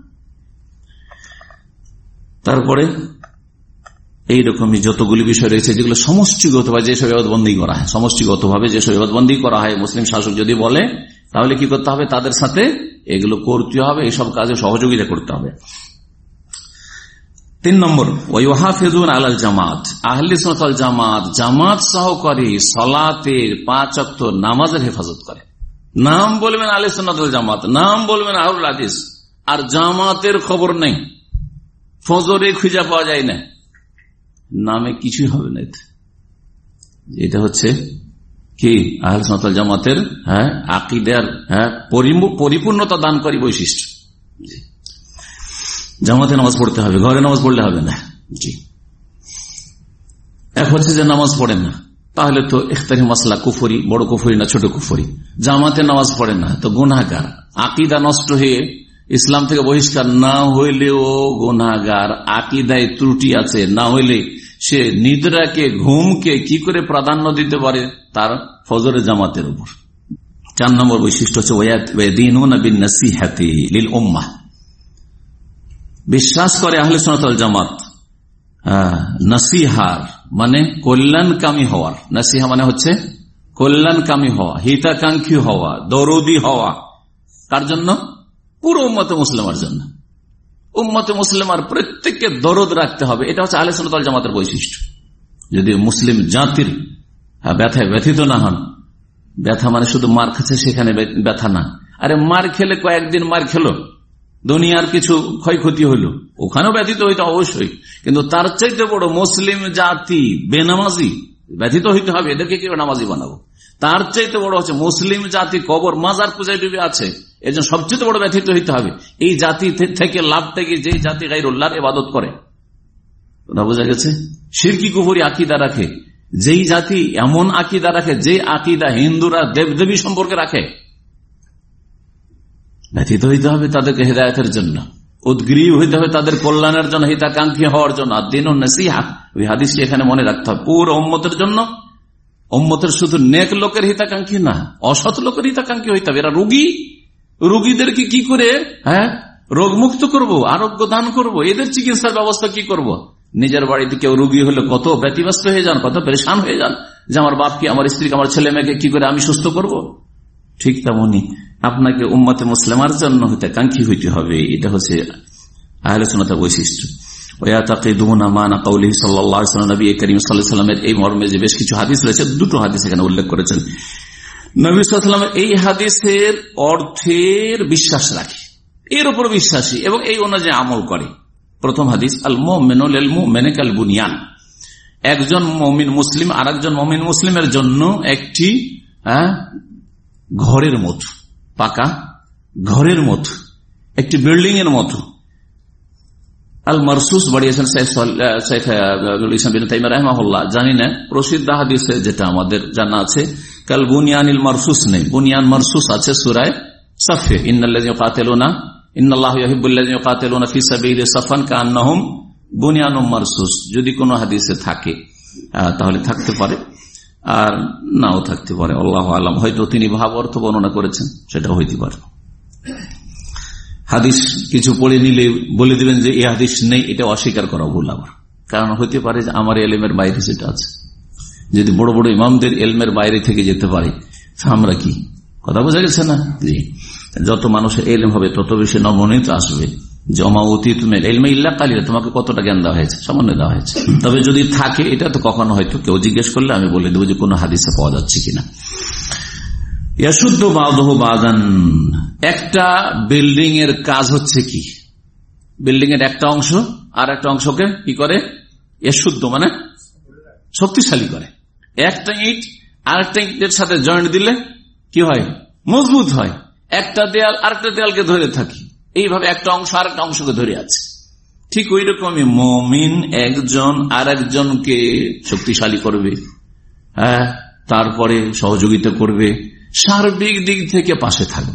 তারপরে এইরকমই যতগুলি বিষয় রয়েছে যেগুলো সমষ্টিগত ভাবে যে শরীয়তবন্দী করা হয়, সমষ্টিগত ভাবে যে শরীয়তবন্দী করা হয়, মুসলিম শাসক যদি বলে তাহলে কি করতে হবে, তাদের সাথে এগুলো করতে হবে, এইসব কাজে সহযোগিতা করতে হবে। তিন নম্বর ওয়াহাফিজুন আলাল জামাত, আহলে সুন্নাত ওয়াল জামাত জামাত সহকারী সালাতের পাঁচ ওয়াক্ত নামাজের হেফাজত করে। নাম বলবেন আহলে সুন্নাত ওয়াল জামাত, নাম বলবেন আহলুল হাদিস, আর জামাতের খবর নেই, ফজরে খুঁজে পাওয়া যায় না, নামে কিছুই হবে না। এটা হচ্ছে কি আহলে সুন্নাত ওয়াল জামাতের হ্যাঁ আকীদার হ্যাঁ পরিপূর্ণতা দানকারী বৈশিষ্ট্য। জামাতে নামাজ পড়তে হবে, ঘরে নামাজ পড়লে হবে না। জি, এক হচ্ছে যে নামাজ পড়েন না, তাহলে তো ইখতিলাফি মাসলা, কুফরি, বড় কুফরি না ছোট কুফরি। জামাতে নামাজ পড়েন না তো গুনাহগার, আকীদা নষ্ট হয়ে ইসলাম থেকে বহিষ্কার না হইলেও গুনাহগার, আকীদায় ত্রুটি আছে, না হইলে সে নিদ্রাকে ঘুমকে কি করে প্রাধান্য দিতে পারে তার ফজরের জামাতের উপর। চার নম্বর বৈশিষ্ট্য হচ্ছে ওয়ায়াদিনুনা বিন-নাসিহাতি লিল উম্মাহ, বিশ্বাস করে আহলে সুন্নাত ওয়াল জামাত নাসিহার মানে কল্যাণকামী হওয়ার। নাসিহা মানে হচ্ছে কল্যাণকামী হওয়া, হিতাকাঙ্ক্ষী হওয়া, দরদি হওয়া। কার জন্য? পুরো উম্মতে মুসলিমার জন্য। উম্মতে মুসলিমার প্রত্যেককে দরদ রাখতে হবে, এটা হচ্ছে আহলে সুন্নাত ওয়াল জামাতের বৈশিষ্ট্য। যদি মুসলিম জাতির ব্যথায় ব্যথিত না হন, ব্যথা মানে শুধু মার খাচ্ছে সেখানে ব্যথা না, আরে মার খেলে কয়েকদিন মার খেলো, দুনিয়ার কিছু ক্ষয়ক্ষতি হইল, ওখানেও ব্যথিত হইতে অবশ্যই, কিন্তু তার চাইতে বড় মুসলিম জাতি বেনামাজি, ব্যথিত হইতে হবে, এদেরকে কি নামাজি বানাবো। তার চাইতে বড় হচ্ছে মুসলিম জাতি কবর মাজার পূজায় ডুবে আছে, এই জন্য সবচেয়ে বড় ব্যথিত হইতে হবে। এই জাতি থেকে লাভ থেকে যে জাতি গায়রুল্লাহর ইবাদত করে, কথা বোঝা গেছে, শিরকি কুফরি আকীদা রাখে, যেই জাতি এমন আকীদা রাখে যে আকীদা হিন্দুরা দেবদেবী সম্পর্কে রাখে, ব্যথিত হইতে হবে তাদেরকে হেদায়েতের জন্য, উদ্গ্রীব হইতে হবে তাদের কল্যাণের জন্য, হিতাকাঙ্ক্ষী হওয়ার জন্য। আর দিন নসিহা, ওই হাদিসটি এখানে মনে রাখতে হবে, পুরো উম্মতের জন্য। উম্মতের শুধু নেক লোকের হিতাকাঙ্ক্ষী না, অসৎ লোকের হিতাকাঙ্ক্ষী হইতে হবে। এরা রোগী, রোগীদেরকে কি করে হ্যাঁ রোগ মুক্ত করবো, আরোগ্য দান করব, এদের চিকিৎসার ব্যবস্থা কি করব। নিজের বাড়িতে কেউ রোগী হলে কত ব্যতিব্যস্ত হয়ে যান, কত পরেশান হয়ে যান, যে আমার বাপকে, আমার স্ত্রীকে, আমার ছেলে মেয়েকে কি করে আমি সুস্থ করব। ঠিক তেমনি আপনাকে উম্মতে মুসলিমার জন্য হিতাকাঙ্ক্ষী হইতে হবে, এটা হচ্ছে আহলে সুন্নাতের বৈশিষ্ট্য। নবী করিম সাল্লাল্লাহু আলাইহি ওয়াসাল্লামের এই মর্মে যে বেশ কিছু হাদিস রয়েছে, দুটো হাদিস এখানে উল্লেখ করেছেন। নবী সাল্লাল্লাহু আলাইহি ওয়াসাল্লাম এই হাদিসের অর্থের বিশ্বাস রাখে, এর উপর বিশ্বাসী এবং এই অনুযায়ী আমল করে। প্রথম হাদিস, আল মুমিনু লিল মুমিনি কাল বুনিয়ান, একজন মুমিন মুসলিম আর একজন মুমিন মুসলিমের জন্য একটি ঘরের মতো, পাকা ঘরের মতো, একটি বিল্ডিং এর মতো। আল মারসুস বাড়িয়েছেন শেখ ইসলাম বিন তাইমিয়া রাহিমাহুল্লাহ। জানি না প্রসিদ্ধ হাদিসে যেটা আমাদের জানা আছে, কাল বুনিয়ানিল মারসুস নেই, বুনিয়ান মারসুস আছে সূরায়ে সাফে, ইন্নাল্লাযীনা ইউকাতিলুনা ইন্নাল্লাহা ইউহিব্বুল্লাযীনা ইউকাতিলুনা ফি সাবিলিহি সাফান কাআন্নাহুম বুনিয়ানুম মারসুস। যদি কোনো হাদিসে থাকে তাহলে থাকতে পারে, আর নাও থাকতে পারে, আল্লাহু আলাম। হয়তো তিনি ভাব অর্থ বর্ণনা করেছেন, সেটা হইতে পারে। হাদিস কিছু পড়ে নিলে বলে দিবেন যে এই হাদিস নেই, এটা অস্বীকার করা ভুল আবার। কারণ হইতে পারে যে আমার এলমের বাইরে সেটা আছে। যদি বড় বড় ইমামদের এলমের বাইরে থেকে যেতে পারে, আমরা কি কথা বোঝা গেছে না? জি, যত মানুষের এলম হবে তত বেশি নমনীয়ত আসবে। জমা অতীত এলমে ইল্লা কালিলা, তোমাকে কতটা জ্ঞান দেওয়া হয়েছে, সামান্য দেওয়া হয়েছে। তবে যদি থাকে, এটা তো কখনো হয়তো কেউ জিজ্ঞেস করলে আমি বলে দেবো যে কোনো হাদিসে পাওয়া যাচ্ছে কিনা। ইয়াশুদ্ধ বাযুহু বাযান, একটা বিল্ডিং এর কাজ হচ্ছে কি, বিল্ডিং এর একটা অংশ আর একটা অংশকে কি করে, ইয়াশুদ্ধ মানে শক্তিশালী করে। একটা ইট আরেকটা ইটের সাথে জয়েন্ট দিলে কি হয়, মজবুত হয়। একটা দেয়াল আরেকটা দেয়ালকে ধরে থাকি, এইভাবে একটা অংশ আরেকটা অংশকে ধরে আছে। ঠিক ওই রকমই মুমিন একজন আর একজনকে শক্তিশালী করবে, হ্যাঁ, তারপরে সহযোগিতা করবে, সার্বিক দিক থেকে পাশে থাকবে।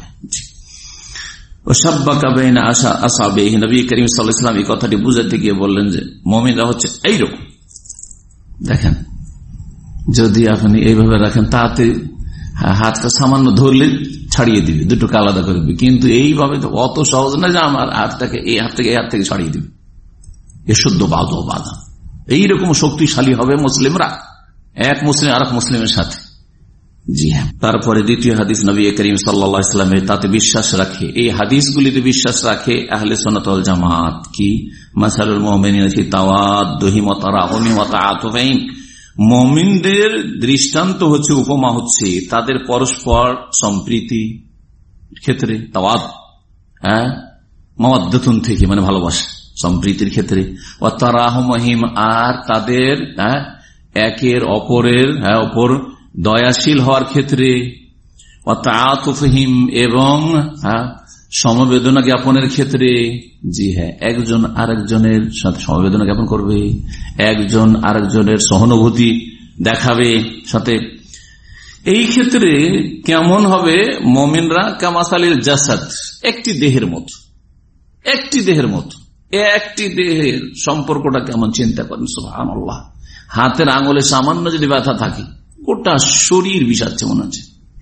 নবী করিম সাল্লাল্লাহু আলাইহি ওয়াসাল্লাম এই কথাটি বুঝাতে গিয়ে বললেন যে মুমিনরা হচ্ছে এইরকম। দেখেন, যদি আপনি এইভাবে রাখেন, তাতে হাতটা সামান্য ধরলে ছাড়িয়ে দিবে, দুটোকে আলাদা করে দিবে। কিন্তু এইভাবে তো অত সহজ না যে আমার হাতটাকে এই হাত থেকে এই হাত থেকে ছাড়িয়ে দিবে। এ শুদ্ধ বাধা বাধা এইরকম শক্তিশালী হবে মুসলিমরা, এক মুসলিম আর এক মুসলিমের সাথে। জি হ্যাঁ। তারপরে দ্বিতীয় হাদিস, নবী করিম সাল্লাল্লাহু আলাইহি ওয়াসাল্লাম তাতে বিশ্বাস রাখে, এই হাদিসগুলিতে বিশ্বাস রাখে আহলে সুন্নাত ওয়াল জামাত কি, মাসালুল মুমিনিনা ফি তাওয়াদ্দুহিম ওয়া তারাহুমিম ওয়া তাআতুফিহিম, মুমিনদের দৃষ্টান্ত হচ্ছে, উপমা হচ্ছে তাদের পরস্পর সম্প্রীতি ক্ষেত্রে, তাওয়াদ, হ্যাঁ, মাওয়াদ্দাতুন থেকে মানে ভালোবাসা, সম্প্রীতির ক্ষেত্রে, ওয়া তারাহুমিম আর তাদের হ্যাঁ একের অপরের হ্যাঁ অপর দয়াশীল হওয়ার ক্ষেত্রে, ওয়া তাআতুফিহিম এবং সমবেদনা জ্ঞাপনের ক্ষেত্রে। জি হ্যাঁ, একজন আরেকজনের সাথে সমবেদনা জ্ঞাপন করবে, একজন আরেকজনের সহানুভূতি দেখাবে সাথে। এই ক্ষেত্রে কেমন হবে মুমিনরা, কামাসালিল জাসাদ, একটি দেহের মতো, একটি দেহের মতো, একটি দেহের সম্পর্কটা কেমন চিন্তা করেন, সুবহানাল্লাহ। হাতের আঙুলে সামান্য যদি ব্যথা থাকে, গোটা শরীর বিষাচ্ছে মনে হচ্ছে।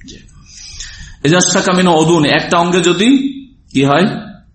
একটা অঙ্গে যদি কি হয়,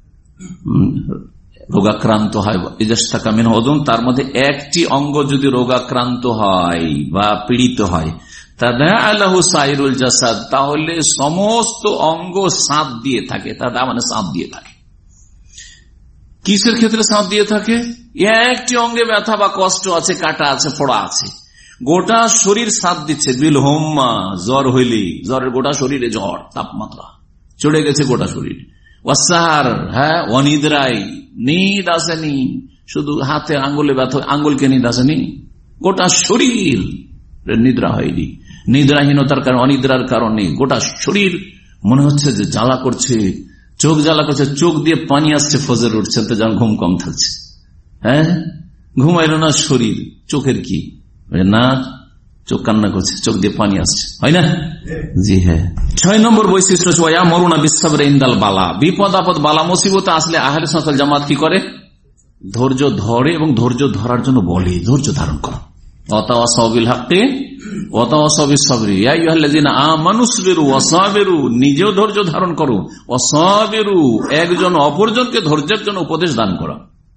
রোগাক্রান্ত হয়, তার মধ্যে একটি অঙ্গ যদি রোগাক্রান্ত হয় বা পীড়িত হয়, সাইরুল জাসাদ, তাহলে সমস্ত অঙ্গ সাঁত দিয়ে থাকে, তাদা মানে সাঁত দিয়ে থাকে। কিসের ক্ষেত্রে সাঁত দিয়ে থাকে? একটি অঙ্গে ব্যথা বা কষ্ট আছে, কাটা আছে, ফোড়া আছে, গোটা শরীর সাথ দিচ্ছে। বিল হোম্মা, জ্বর হইলে, জ্বরের গোটা শরীরে জ্বর, তাপমাত্রা চড়ে গেছে গোটা শরীর। ওয়াসার, হ্যাঁ, অনিদ্রাই, নিদ আসেনি, শুধু হাতে আঙ্গুলে ব্যথা, আঙ্গুলকে নিদ আসেনি, গোটা শরীর নিদ্রা হয়নি। নিদ্রাহীনতার কারণ, অনিদ্রার কারণে গোটা শরীর মনে হচ্ছে যে জ্বালা করছে, চোখ জ্বালা করছে, চোখ দিয়ে পানি আসছে, ফজর উঠছে তো যখন ঘুম কম থাকছে, হ্যাঁ, ঘুমাইল না শরীর, চোখের কি না, চোখ কান্না করছে, চোখ দিয়ে পানি আসছে, হয় না? জি হ্যাঁ। ছয় নম্বর বৈশিষ্ট্য, মরুনা বিশ্বরে ইন্দাল বালা, বিপদ আপদ বালা মুসিবত আসলে আহলে সুন্নাত ওয়াল জামাত কি করে, ধৈর্য ধরে এবং ধৈর্য ধরার জন্য বলে ধৈর্য ধারণ করো। ওয়াতাওয়াসাবিল হাক্কি ওয়াতাওয়াসাবিস সাবরি, ইয়া আইয়ুহাল্লাযিনা আমানু সবিরু ওয়াসাবিরু, নিজেও ধৈর্য ধারণ করো, ওয়াসাবিরু একজন অপরজনকে ধৈর্যের জন্য উপদেশ দান করো।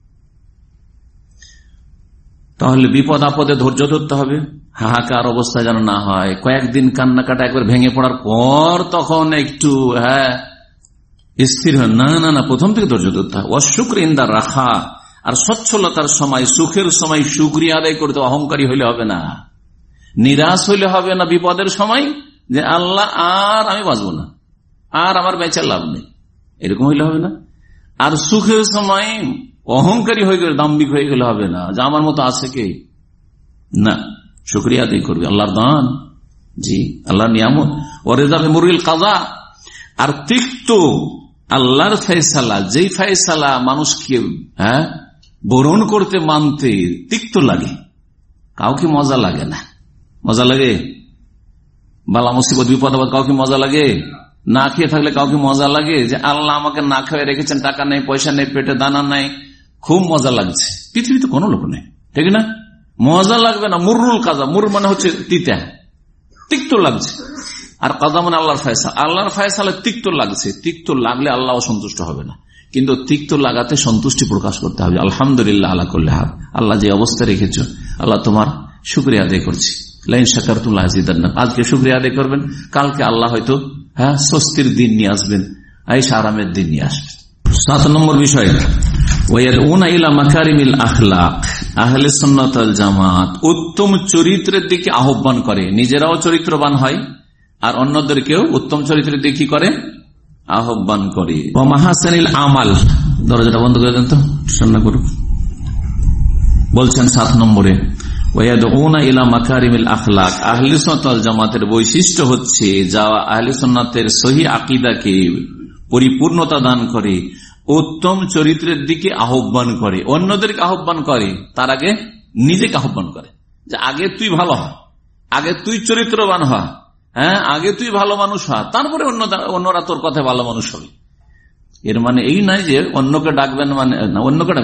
তাহলে বিপদ আপদে ধৈর্য ধরতে হবে, হাহাকার অবস্থা যেন না হয়। কয়েকদিন কান্নাকাটা একবার ভেঙে পড়ার পর তখন একটু হ্যাঁ স্থির হয় না, না না প্রথম থেকে ধৈর্য ধরতে হয়। অশুক্র ইন্দা রাখা, আর সচ্ছলতার সময়, সুখের সময় শুকরিয়া আদায় করতে, অহংকারী হইলে হবে না, নিরাশ হইলে হবে না বিপদের সময়, যে আল্লাহ আর আমি বাঁচবো না, আর আমার বেঁচে লাভ নেই, এরকম হইলে হবে না। আর সুখের সময় অহংকারী হয়ে গেলে, দাম্ভিক হয়ে গেলে হবে না, যে আমার মতো আছে কে, না, শুকরিয়া আদায় করবে আল্লাহর দান, জি আল্লাহর নিয়ামত। ওয়ারিদা বিমুরিল কাযা, আর তিক্ত আল্লাহর ফয়সালা, যেই ফয়সালা মানুষকে হ্যাঁ বরণ করতে মানতে তিক্ত লাগে, কাউকে মজা লাগে না। মজা লাগে? বালা মুসিবত বিপদ আপদ কাউকে মজা লাগে? না খেয়ে থাকলে কাউকে মজা লাগে যে আল্লাহ আমাকে না খেয়ে রেখেছেন, টাকা নেই, পয়সা নেই, পেটে দানা নাই, খুব মজা লাগছে। পৃথিবীতে কোনো লোক নেই, ঠিক না? মজা লাগবে না। মুরুল কাজা, মুর মানে হচ্ছে তিতা, তিক্ত লাগছে। আর কাজা মানে আল্লাহর ফয়সালা, আল্লাহর ফয়সালা তিক্ত লাগছে। তিক্ত লাগলে আল্লাহ সন্তুষ্ট হবে না, কিন্তু তিক্ত লাগাতে সন্তুষ্টি প্রকাশ করতে হবে। আলহামদুলিল্লাহ আলা কুল্লি হাল, আল্লাহ যে অবস্থা রেখেছ, আল্লাহ তোমার শুকরিয়া আদায় করছি। লাইন শাকারতুম লাযিদান্না, আজকে শুকরিয়া আদায় করবেন, কালকে আল্লাহ হয়তো হ্যাঁ স্বস্তির দিন নিয়ে আসবেন, আয়েশা আরামের দিন নিয়ে আসবেন। সাত নম্বর বিষয়, ওয়ায়াদউনা ইলা মাকারিমিল আখলাক, আহলে সুন্নাত ওয়াল জামাত উত্তম চরিত্রের দিকে আহ্বান করে, নিজেরাও চরিত্রবান হয় আর অন্যদেরকেও উত্তম চরিত্রের দিকে কি করে? আহ্বান করে। ওয়া মাহাসানিল আমাল, দরজাটা বন্ধ করে দেন তো, শোনা করুক। বলছেন সাত নম্বরে, ওয়ায়াদউনা ইলা মাকারিমিল আখলাক, আহলে সুন্নাত ওয়াল জামাতের বৈশিষ্ট্য হচ্ছে যা আহলে সুন্নাতের সহিহ আকীদাকে পরিপূর্ণতা দান করে, উত্তম চরিত্রের দিকে আহ্বান করে, অন্যদেরকে আহ্বান করে, তার আগে নিজেকে আহ্বান করে যে আগে তুই ভালো হ, আগে তুই চরিত্রবান হ, হ্যাঁ আগে তুই ভালো মানুষ হ, তারপরে অন্যরা তোর কথায় ভালো মানুষ হবে। এর মানে এই নয় যে অন্যকে ডাকবেন মানে অন্যকে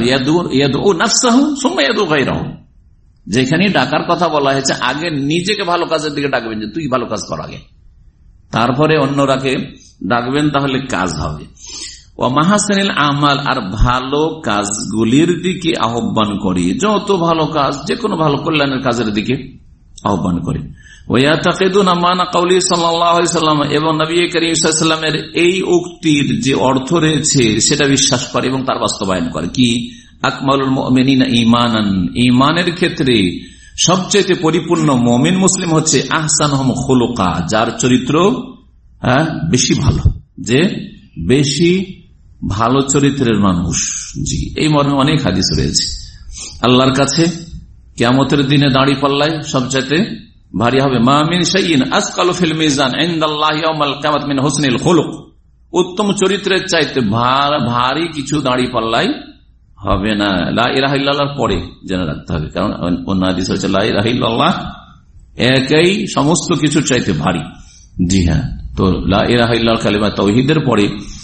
ডাকবেন, যেখানে ডাকার কথা বলা হয়েছে আগে নিজেকে ভালো কাজের দিকে ডাকবেন, যে তুই ভালো কাজ কর আগে, তারপরে অন্যরাকে ডাকবেন, তাহলে কাজ হবে। ও মাহাসানিল আমাল, আর ভালো কাজগুলির দিকে আহ্বান করে, যত ভালো কাজ, যে কোনো ভালো কল্যাণের কাজের দিকে আহ্বান করে। ওয়াতাকিদুনা মানা কাউলি সাল্লাল্লাহু আলাইহি সাল্লাম, এবং নবী করিম সাল্লাল্লাহু আলাইহি সাল্লামের এই উক্তির যে অর্থ রয়েছে সেটা বিশ্বাস করে এবং তার বাস্তবায়ন করে। কি? আকমালুল মুমিনিনা ঈমানান, ঈমানের ক্ষেত্রে সবচেয়ে পরিপূর্ণ মুমিন মুসলিম হচ্ছে আহসানুহুম খুলুকা, যার চরিত্র হ্যাঁ বেশি ভালো, যে বেশি ভালো চরিত্রের মানুষ। জি, এই মর্মে অনেক হাদিস রয়েছে। আল্লাহর কাছে কিয়ামতের দিনে দাঁড়ি পাল্লায় সবচেয়ে ভারী হবে, মা মিন শাইইন আসকালু ফিল মিজান ইনদাল্লাহি ইয়াউমাল কিয়ামাত মিন হুসনিল খুলুক, উত্তম চরিত্রের চাইতে ভারী কিছু দাঁড়ি পাল্লায় হবে না। লা ইলাহা ইল্লাল্লাহর পরে জেনে রাখতে হবে, কারণ অন্য হাদিস হচ্ছে লা ইলাহা ইল্লাল্লাহ একই সমস্ত কিছুর চাইতে ভারী। জি হ্যাঁ, তো লা ইলাহা ইল্লাল্লাহ কালিমা তাওহীদের পরে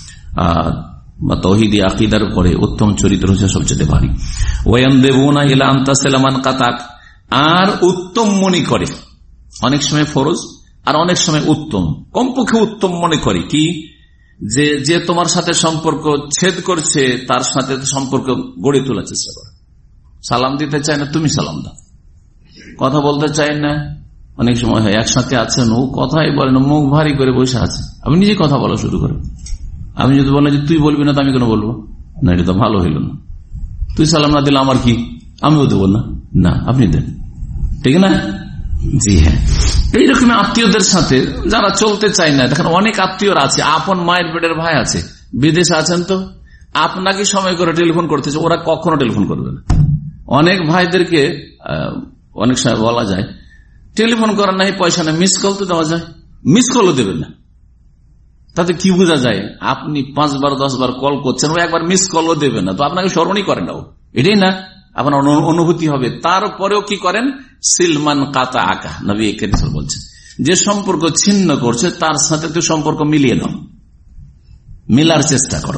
বা তাওহীদি আকীদার পরে উত্তম চরিত্র হচ্ছে সবচেয়ে ভারী। ওয়ায়ামদেবুনা ইলা আনতাসলামান কাতাক, আর উত্তম মনে করে, অনেক সময় ফরজ আর অনেক সময় উত্তম, কমপক্ষে উত্তম মনে করে কি, যে যে তোমার সাথে সম্পর্ক ছেদ করছে তার সাথে সম্পর্ক গড়ে তোলার চেষ্টা করো। সালাম দিতে চায় না, তুমি সালাম দাও। কথা বলতে চায় না, অনেক সময় হয় একসাথে আছেন, ও কথাই বলে না, মুখ ভারী করে বসে আছে, আমি নিজে কথা বলা শুরু করো। আমি যদি বলেন যে তুই বলবি না, তো আমি কেন বলবো না, এটা তো ভালো হইল না। তুই সালাম না দিলে আমার কি, আমিও দেবো না, না আপনি দেন, ঠিক না? জি হ্যাঁ, এইরকম আত্মীয়দের সাথে যারা চলতে চায় না, দেখেন অনেক আত্মীয়রা আছে, আপন মায়ের পেটের ভাই আছে, বিদেশে আছেন, তো আপনাকে সময় করে টেলিফোন করতেছে, ওরা কখনো টেলিফোন করবে না। অনেক ভাইদেরকে অনেক সময় বলা যায় টেলিফোন করার নাই, পয়সা নেই, মিস কল তো দেওয়া যায়, মিস কলও দেবেন না। তাতে কি বোঝা যায়? আপনি পাঁচবার দশ বার কল করছেন, ও একবার মিস কলও দেবেন না, তো আপনাকে স্মরণই করেন না, ও এটাই না আপনার অনুভূতি হবে। তারপরেও কি করেন? সিলমান কাতা আকা, নবী করিম বলছেন, যে সম্পর্ক ছিন্ন করছে তার সাথে তো সম্পর্ক মিলিয়ে নাও, মিলার চেষ্টা করো।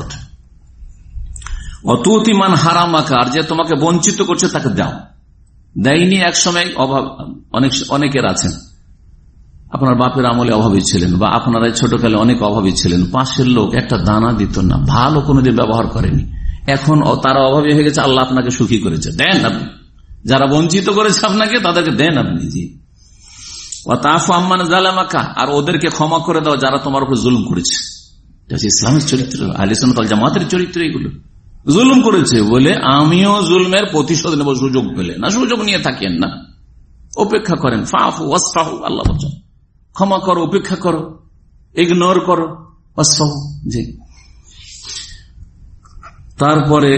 অতুতিমান হারাম আকার, যে তোমাকে বঞ্চিত করছে তাকে দাও। দেয়নি এক সময় অভাব, অনেক অনেকের আছেন, আপনার বাপের আমলে অভাবী ছিলেন, বা আপনারা ছোটকালে অনেক অভাবী ছিলেন, পাশের লোক একটা দানা দিত না, ভালো কোনোদিন ব্যবহার করেনি, এখন তারা অভাবী হয়ে গেছে, আল্লাহ আপনাকে সুখী করেছে, দেন আপনি। যারা বঞ্চিত করেছে আপনাকে, তাদেরকে দেন আপনি। জি, আর ওদেরকে ক্ষমা করে দাও যারা তোমার উপর জুলুম করেছে। ইসলামের চরিত্র, আহলে সুন্নাত ওয়াল জামাতের চরিত্র এগুলো। জুলুম করেছে বলে আমিও জুলমের প্রতিশোধ নেব, সুযোগ পেলে না, সুযোগ নিয়ে থাকেন না, অপেক্ষা করেন। ফাফু ওয়াসফাহু, আল্লাহ বলছেন ক্ষমা করো, অপেক্ষা করো, ইগনোর করো, ওয়াসফাহু। জি, তারপরে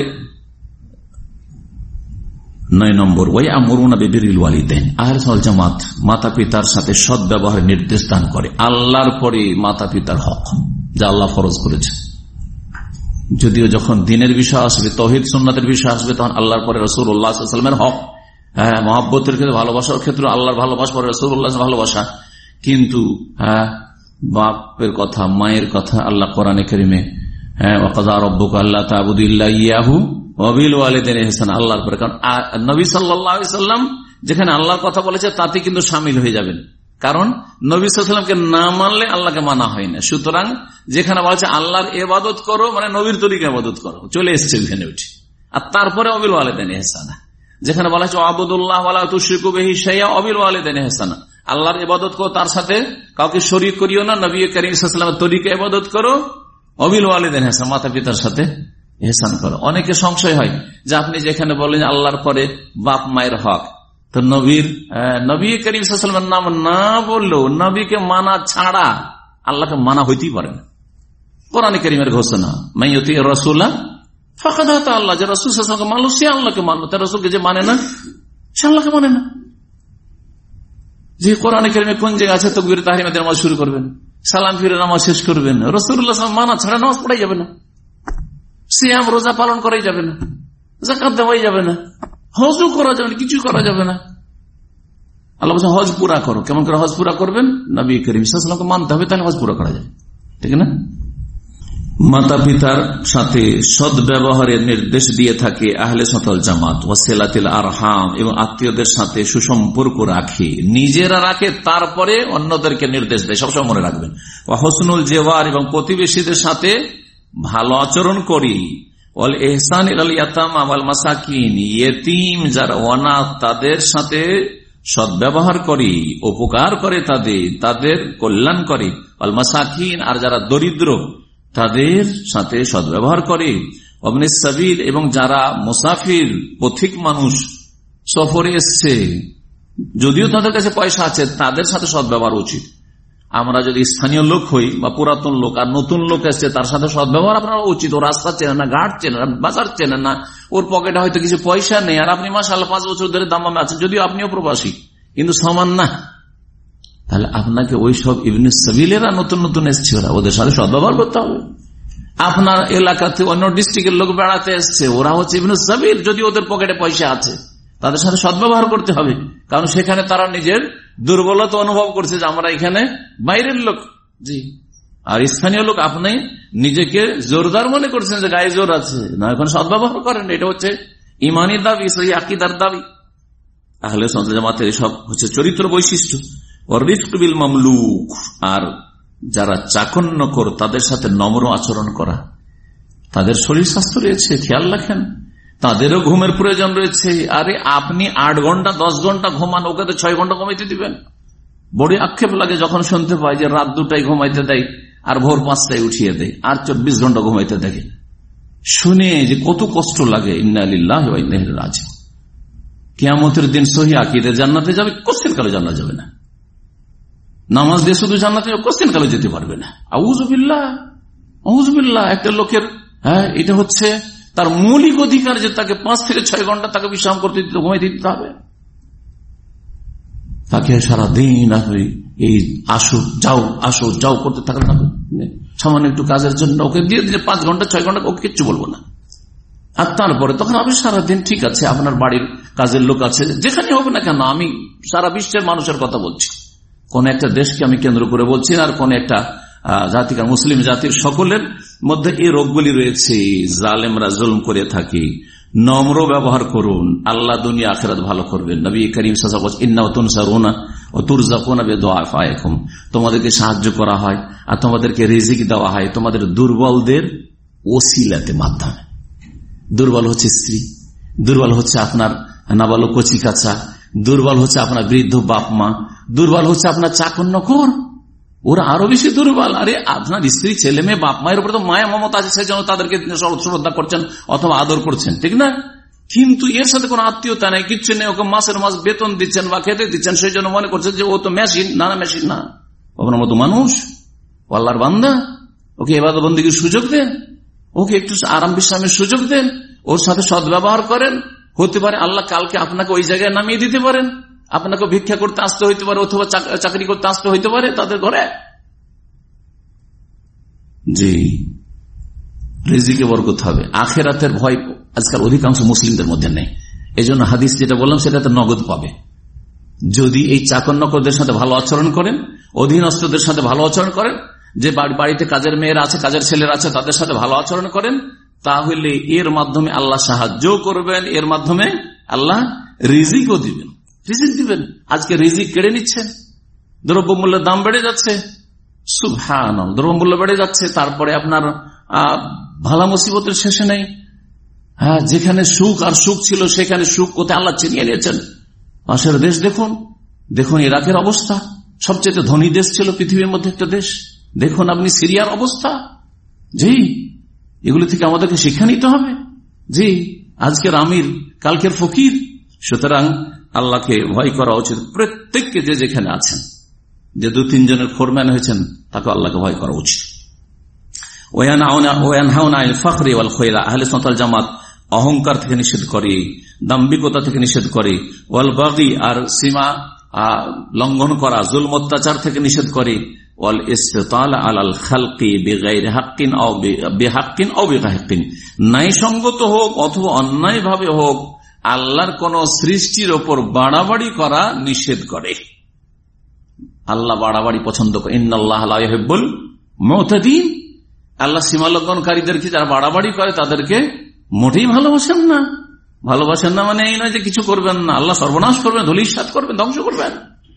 নয় নম্বর, ওয়ায়ামুরুনা বিবিররিল ওয়ালিদাইন, আহলে সুন্নাত ওয়াল জামাত মাতা পিতার সাথে সৎ ব্যবহারের নির্দেশ দান করে। আল্লাহর পরে মাতা পিতার হক, যা আল্লাহ ফরজ করেছে, যদিও যখন দিনের বিষয় আসবে, তৌহিদ সুন্নাতের বিষয় আসবে, তখন আল্লাহর পরে রাসূলুল্লাহ সাল্লাল্লাহু আলাইহি ওয়াসাল্লামের হক, হ্যাঁ, মহব্বতের ক্ষেত্রে, ভালোবাসার ক্ষেত্রে আল্লাহর ভালোবাসা, পরে রাসূলুল্লাহ ভালোবাসা। কিন্তু হ্যাঁ, বাপের কথা, মায়ের কথা আল্লাহ কোরআনে কারিমে, হ্যাঁ, ওয়াকাযা রাব্বুকা আল্লা তা'বুদু ইল্লা ইয়্যাহু ওয়া বিল ওয়ালিদাইনি ইহসানা, আল্লাহর পরে। কারণ নবী সাল্লাল্লাহু আলাইহি ওয়াসাল্লাম যেখানে আল্লাহর কথা বলেছে তাতে কিন্তু শামিল হয়ে যাবেন, কারণ নবী সাল্লাল্লাহু আলাইহি ওয়াসাল্লামকে না মানলে আল্লাহকে মানা হয় না। সুতরাং যেখানে বলেছে আল্লাহর ইবাদত করো, মানে নবীর তরিকা ইবাদত করো, চলে এসছে ওখানে উঠে। আর তারপরে ওয়া বিল ওয়ালিদাইনি ইহসানা, যেখানে বলা হচ্ছে আবুদুল্লাহ ওয়া লা তুশরিকু বিহি শাইআ ওয়া বিল ওয়ালিদাইনি ইহসানা, আল্লাহর ইবাদত করো, তার সাথে কাউকে শরীক করিও না, নবী করিম সাল্লাল্লাহু আলাইহি ওয়াসাল্লামের তরিকা ইবাদত করো, ওয়া বিল ওয়ালিদাইনি ইহসানা, মাতা পিতার সাথে ইহসান করো। অনেকে সংশয় হয় যে আপনি যেখানে বলেন আল্লাহর পরে বাপ মায়ের হক, তো নবীর নবী করিম সাল্লাল্লাহু আলাইহি ওয়াসাল্লামের নাম না বললেও নবীকে মানা ছাড়া আল্লাহকে মানা হইতেই পারে না। কোরআনে কারীমের ঘোষণা, মাইয়ুতি রাসূলা ফাকাদ আতা আল্লাহ, যে রাসূল সাল্লাল্লাহু আলাইহি ওয়াসাল্লামকে মানলো সে আল্লাহকে মানলো, তার রাসূলকে যে মানে না সে আল্লাহকে মানে না। যে কোরআনে কারীমে কোন জায়গা আছে তাকবীর তাহরিমে নামাজ শুরু করবেন, সালাম ফিরে নামাজ শেষ করবেন, রাসূলুল্লাহ সাল্লাল্লাহু আলাইহি ওয়াসাল্লাম মানা ছাড়া নামাজ পড়াই যাবে না, সিয়াম রোজা পালন করাই যাবে না, যাকাত দেওয়াই যাবে না, হজও করা যাবে না, কিছু করা যাবে না। আল্লাহ বলছেন হজ পুরা করো। কেমন করে হজ পুরা করবেন? নবী করিম সাল্লাল্লাহু আলাইহি ওয়াসাল্লামকে মানতে হবে, তাহলে হজ পুরা করা যাবে, ঠিক না? মাতা পিতার সাথে সৎ ব্যবহারের নির্দেশ দিয়ে থাকে আহলে সুন্নাত ওয়াল জামাত, ওয়া সিলাতুল আরহাম, এবং আত্মীয়দের সাথে সুসম্পর্ক রাখে, নিজেরা রাখে, তারপরে অন্যদেরকে নির্দেশ দেয়, সবসময় মনে রাখবেন। ওয়া হুসনুল জিওয়ার, এবং প্রতিবেশীদের সাথে ভালো আচরণ করি, ওয়াল ইহসান ইলাল ইয়াতামা ওয়াল মাসাকিন, ইয়েতিম যারা অনাথ তাদের সাথে সদ্ব্যবহার করি, উপকার করে, তাদের তাদের কল্যাণ করে, ওয়াল মাসাকিন, আর যারা দরিদ্র তাদের সাথে সদ্ব্যবহার করে, ওয়াবনিস সাবিল, এবং যারা মুসাফির পথিক মানুষ সফরে এসছে, যদিও তাদের কাছে পয়সা আছে, তাদের সাথে সদ্ব্যবহার উচিত। আমরা যদি স্থানীয় লোক হই বা পুরাতন লোক, আর নতুন লোক এসছে, তার সাথে সদ্ব্যবহার আপনার উচিত। ও রাস্তা চেনে না, ঘাট চেনে না, বাজার চেনে না, ওর পকেটে হয়তো কিছু পয়সা নেই, আর আপনি মাশাআল্লাহ পাঁচ বছর ধরে দামামে আছেন, যদিও আপনিও প্রবাসী, কিন্তু সমান না, তাহলে আপনাকে ওই সব ইবনে সাবিলেরা নতুন নতুন এসছে, ওরা ওদের সাথে সদ্ব্যবহার করতে হবে। আপনার এলাকাতে অন্য ডিস্ট্রিক্টের লোক বেড়াতে এসছে, ওরা হচ্ছে ইবনে সাবিল, যদি ওদের পকেটে পয়সা আছে, তাদের সাথে সদ্ব্যবহার করতে হবে, কারণ সেখানে তারা নিজের দুর্বলতা অনুভব করছে যে আমরা এখানে বাইরের লোক। জি, আর স্থানীয় লোক আপনি নিজেকে জোরদার মনে করছেন যে গায়ে জোর আছে, না, এখন সদ্ব্যবহার করেন। এটা হচ্ছে ইমানি দাবি, সেই আকীদার দাবি। আহলে সুন্নাত জামাতের সব হচ্ছে চরিত্র বৈশিষ্ট্য। ওয়ার রিফক বিল মামলুক, আর যারা চাকন্যকর তাদের সাথে নম্র আচরণ করা। তাদের শরীর স্বাস্থ্য রয়েছে, খেয়াল রাখেন, তাদেরও ঘুমের প্রয়োজন রয়েছে। আরে আপনি আট ঘন্টা দশ ঘন্টা ঘুমান, ওকে তো ছয় ঘন্টা ঘুমাইতে দিবেন। বড় আক্ষেপ লাগে যখন শুনতে পাই যে রাত দুটায় ঘুমাইতে দেয় আর ভোর পাঁচটায় উঠিয়ে দেয়, আর চব্বিশ ঘন্টা ঘুমাইতে দেখে, শুনে যে কত কষ্ট লাগে। ইন্না লিল্লাহি ওয়া ইন্না ইলাইহি রাজিউন। কিয়ামতের দিন সহি আকীদা জান্নাতে যাবে, কোশ্চেন কালে জান্নাত যাবে না। নামাজ দিয়ে শুধু জান্নাতে কোশ্চেন কালে যেতে পারবে না। আউযু বিল্লাহ, আউযু বিল্লাহ। একটা লোকের, হ্যাঁ, এটা হচ্ছে তার মৌলিক অধিকার যে তাকে পাঁচ থেকে ছয় ঘন্টা তাকে বিশ্রাম করতে দিতে, ঘুমাই দিতে হবে। তাকে সারাদিন এই আসো যাও আসো যাও করতে থাকলে না, সামান্য একটু কাজের জন্য ওকে দিয়ে দিলে পাঁচ ঘন্টা ছয় ঘন্টা, ওকে কিচ্ছু বলবো না। আর তারপরে তখন আপনি সারাদিন ঠিক আছে, আপনার বাড়ির কাজের লোক আছে, যেখানে হবে না কেন, আমি সারা বিশ্বের মানুষের কথা বলছি, কোন একটা দেশকে আমি কেন্দ্র করে বলছি, আর কোন একটা জাতিকার মুসলিম জাতির সকলের মধ্যে এই রোগগুলি রয়েছে। জালেমরা জুলম করে থাকে, নম্র ব্যবহার করুন, আল্লাহ দুনিয়া আখিরাত ভালো করবেন। নবী করিম সাল্লাল্লাহু আলাইহি ওয়াসাল্লাম ইন্নামা তুনসারুনা ওয়া তুরযাকুনা বিদুআফাইকুম, তোমাদেরকে সাহায্য করা হয় আর তোমাদেরকে রিজিক দেওয়া হয় তোমাদের দুর্বলদের ওসিলাতে, মাধ্যমে। দুর্বল হচ্ছে স্ত্রী, দুর্বল হচ্ছে আপনার নাবালক কচি কাঁচা, দুর্বল হচ্ছে আপনার বৃদ্ধ বাপ মা, দুর্বল হচ্ছে আপনার চাকর, ওরা আরো বেশি দুর্বল। আরে আপনার স্ত্রী, ছেলে মেয়ে, বাপ মায়ের উপরে তো মায়া মমতা আছে, সেই জন্য তাদেরকে শ্রদ্ধা করছেন অথবা আদর করছেন, ঠিক না? কিন্তু এর সাথে কোনো আত্মীয়তা নেই, কিচ্ছু নেই, ওকে মাসের মাস বেতন দিচ্ছেন বা খেতে দিচ্ছেন, সেই জন্য মনে করছেন যে ও তো মেশিন। না না, মেশিন না, আপনার মতো মানুষ, আল্লাহর বান্দা। ওকে ইবাদত বন্দেগীর সুযোগ দেন, ওকে একটু আরাম বিশ্রামের সুযোগ দেন, ওর সাথে সদ্ব্যবহার করেন। হতে পারে আল্লাহ কালকে আপনাকে ওই জায়গায় নামিয়ে দিতে পারেন, আপনাকে ভিক্ষা করতে আসতে হইতে পারে, অথবা চাকরি করতে আসতে হইতে পারে তাদের ঘরে। জি, রিজিকে বরকত হবে। আখেরাতের ভয় আজকাল অধিকাংশ মুসলিমদের মধ্যে নেই। এই জন্য হাদিস যেটা বললাম সেটাতে নগদ পাবে। যদি এই চাকর নকরদের সাথে ভালো আচরণ করেন, অধীনস্থদের সাথে ভালো আচরণ করেন, যে বাড়িতে কাজের মেয়েরা আছে, কাজের ছেলেরা আছে, তাদের সাথে ভালো আচরণ করেন, তাহলে এর মাধ্যমে আল্লাহ সাহায্য করবেন, এর মাধ্যমে আল্লাহ রিজিকও দিবেন। রিজিক দিবেন। আজকে রিজিক কেড়ে নিচ্ছেন, দ্রব্যমূল্যের দাম বেড়ে যাচ্ছে, সুবহানাল্লাহ, দ্রব্যমূল্য বেড়ে যাচ্ছে। তারপরে আপনার ভালা মুসিবতের শেষে নেই। হ্যাঁ, যেখানে সুখ আর সুখ ছিল সেখানে সুখ কোথায় আল্লাহ চিনিয়ে নিয়েছেন। পাশের দেশ দেখুন, দেখুন ইরাকের অবস্থা, সবচেয়ে ধনী দেশ ছিল পৃথিবীর মধ্যে একটা দেশ। দেখুন আপনি সিরিয়ার অবস্থা। জি, এগুলি থেকে আমাদেরকে শিক্ষা নিতে হবে। জি, আজকের আমির কালকের ফকির। সুতরাং আল্লাহকে ভয় করা উচিত প্রত্যেককে, যে যেখানে আছেন, যে দু তিনজনের ফোরম্যান হয়েছেন তাকে আল্লাহকে ভয় করা উচিত। জামাত অহংকার থেকে নিষেধ করে, দাম্ভিকতা থেকে নিষেধ করে, ওয়াল বাগি আর সীমা লঙ্ঘন করা, জুলম অত্যাচার থেকে নিষেধ করে, ওয়াল ইসতিতাল আলাল খালকি বিগাইরি হাক্কিন আও বিহাক্কিন আও বিগাহিক্কিন, ন্যায়সঙ্গত হোক অথবা অন্যায় ভাবে হোক আল্লাহর কোন সৃষ্টির ওপর বাড়াবাড়ি করা নিষেধ করে। আল্লাহ বাড়াবাড়ি পছন্দ করে। ইন্নাল্লাহ লা ইউহিব্বুল মুতাদিন, আল্লাহ সীমা লঙ্ঘনকারীদেরকে যারা বাড়াবাড়ি করে তাদেরকে মোটেই ভালোবাসেন না। ভালোবাসেন না মানে এই নয় যে কিছু করবেন না, আল্লাহ সর্বনাশ করবেন, ধূলিসাৎ করবেন, ধ্বংস করবেন।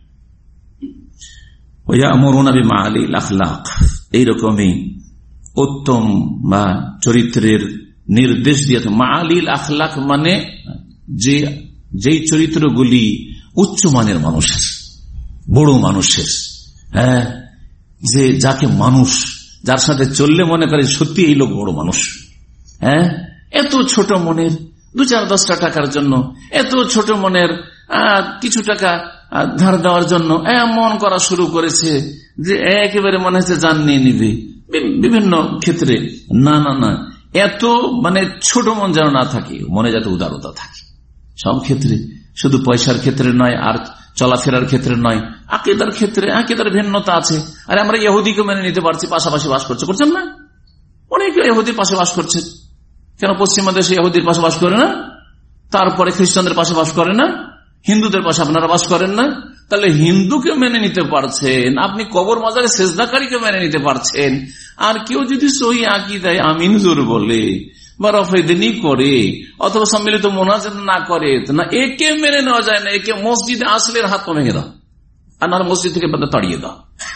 এইরকমই উত্তম বা চরিত্রের নির্দেশ দিয়েছে। মাআলিল আখলাক মানে যে যেই চরিত্রগুলি উচ্চমানের মানুষের, বড় মানুষের, হ্যাঁ, যে যাকে মানুষ, যার সাথে চললে মনে করে সত্যি এই লোক বড় মানুষ। হ্যাঁ, এত ছোট মনের, দু চার দশটা টাকার জন্য, এত ছোট মনের কিছু টাকা ধার দেওয়ার জন্য এমন করা শুরু করেছে যে একেবারে মনে হচ্ছে জান নিয়ে নিবে বিভিন্ন ক্ষেত্রে। না না না, এত মানে ছোট মন যেন না থাকে, মনে যাতে উদারতা থাকে সব ক্ষেত্রে, শুধু পয়সার ক্ষেত্রে নয়, আর চলাফেরার ক্ষেত্রে নয়, আকিদার ক্ষেত্রে। আকিদার ভিন্নতা আছে। আর আমরা ইহুদিকে মেনে নিতে পারছি, পাশাপাশি বাস করছে, করছেন না? অনেকে ইহুদির পাশে বাস করছে। কেন পশ্চিমা দেশে ইহুদির পাশে বাস করে না? তারপরে খ্রিস্টানদের পাশে বাস করে না? হিন্দুদের পাশে আপনারা বাস করেন না? তাহলে হিন্দুকে মেনে নিতে পারছেন, আপনি কবর মাজারে সেজদাকারীকে মেনে নিতে পারছেন, আর কেউ যদি সহি আকীদায় আমিন জোর বলে বা রফেদিনী করে অথবা সম্মিলিত মোনাজাত না করে, না একে মেনে নেওয়া যায় না। একে মসজিদে আসলে হাত পা ভেঙে দাও, আর না মসজিদ থেকে তাড়িয়ে দাও।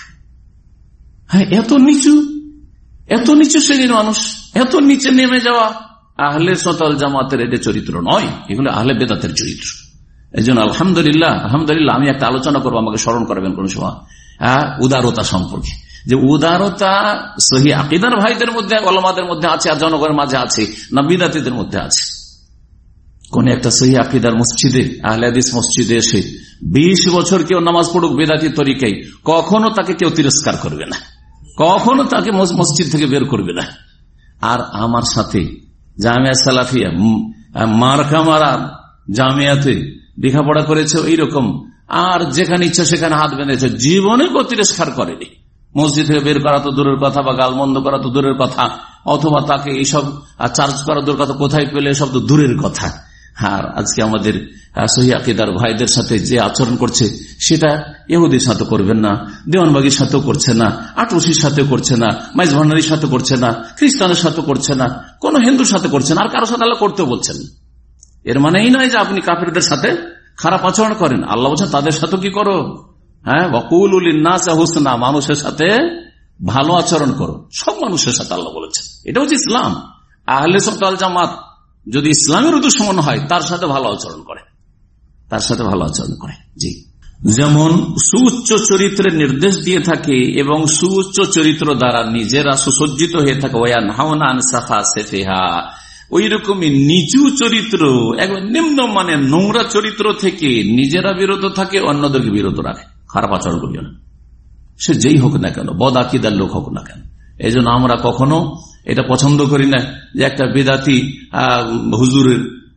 হ্যাঁ, এত নিচু, এত নিচু শ্রেণীর মানুষ, এত নিচে নেমে যাওয়া আহলে সুন্নাত জামাতের এদের চরিত্র নয়, এগুলো আহলে বেদাতের চরিত্র। এই জন্য আলহামদুলিল্লাহ, আলহামদুলিল্লাহ আমি একটা আলোচনা করবো, আমাকে স্মরণ করাবেন কোন সময়, হ্যাঁ, উদারতা সম্পর্কে। যে উদারতা সহি আকীদার ভাইদের মধ্যে, ওলামাদের মধ্যে আছে, আর জনগণের মাঝে আছে না বিদাতীদের মধ্যে আছে। কোন একটা সহি আকীদার মসজিদে, আহলে হাদিস মসজিদে এসে বিশ বছর কেউ নামাজ পড়ুক বেদাতি তরিকায়, কখনো তাকে কেউ তিরস্কার করবে না, কখনো তাকে মসজিদ থেকে বের করবে না। আর আমার সাথে জামিয়া সালাফিয়া মার্কা মারা জামিয়াতে লেখাপড়া করেছে এইরকম, আর যেখানে ইচ্ছা সেখানে হাত বেঁধেছে, জীবনে কেউ তিরস্কার করেনি। মসজিদ থেকে বের করা তো দূরের কথা, বা গালমন্দ করা তো দূরের কথা, অথবা তাকে এইসব চার্জ করা দূরের কথা, কোথায় পেলে এসব তো দূরের কথা। আর আজকে আমাদের সহি আকীদার ভাইদের সাথে যে আচরণ করছে সেটা ইহুদির সাথে করবেন না, দেওয়ানবাগির সাথেও করছে না, আটরশির সাথে করছে না, মাইজ ভান্ডারির সাথে করছে না, খ্রিস্টানের সাথে করছে না, কোন হিন্দুর সাথে করছে না, আর কারোর সাথে আল্লাহ করতেও বলছেন। এর মানে এই নয় যে আপনি কাফিরদের সাথে খারাপ আচরণ করেন। আল্লাহ বলছেন তাদের সাথে কি করো, হ্যাঁ, ওয়াকুলু লিন-নাসি হুসনা, মানুষের সাথে ভালো আচরণ করো, সব মানুষের সাথে আল্লাহ বলেছেন। এটা হচ্ছে ইসলাম। আহলে সুন্নাত ওয়াল জামাত যদি ইসলামের দুশমন হয় তার সাথে ভালো আচরণ করে, তার সাথে ভালো আচরণ করে। জি, যেমন সুউচ্চ চরিত্রের নির্দেশ দিয়ে থাকে এবং সুউচ্চ চরিত্র দ্বারা নিজেরা সুসজ্জিত হয়ে থাকে। ওয়ায়ানহাউনা আন সাফাসাফিহা, ওই রকমই নিচু চরিত্র, একবার নিম্ন মানে নোংরা চরিত্র থেকে নিজেরা বিরত থাকে, অন্যদেরকে বিরত রাখে। খারাপ আচরণ করিও না, সে যেই হোক না কেন, বদ আকীদার লোক হোক না কেন। এই জন্য আমরা কখনো এটা পছন্দ করি না যে একটা বেদাতি হুজুরের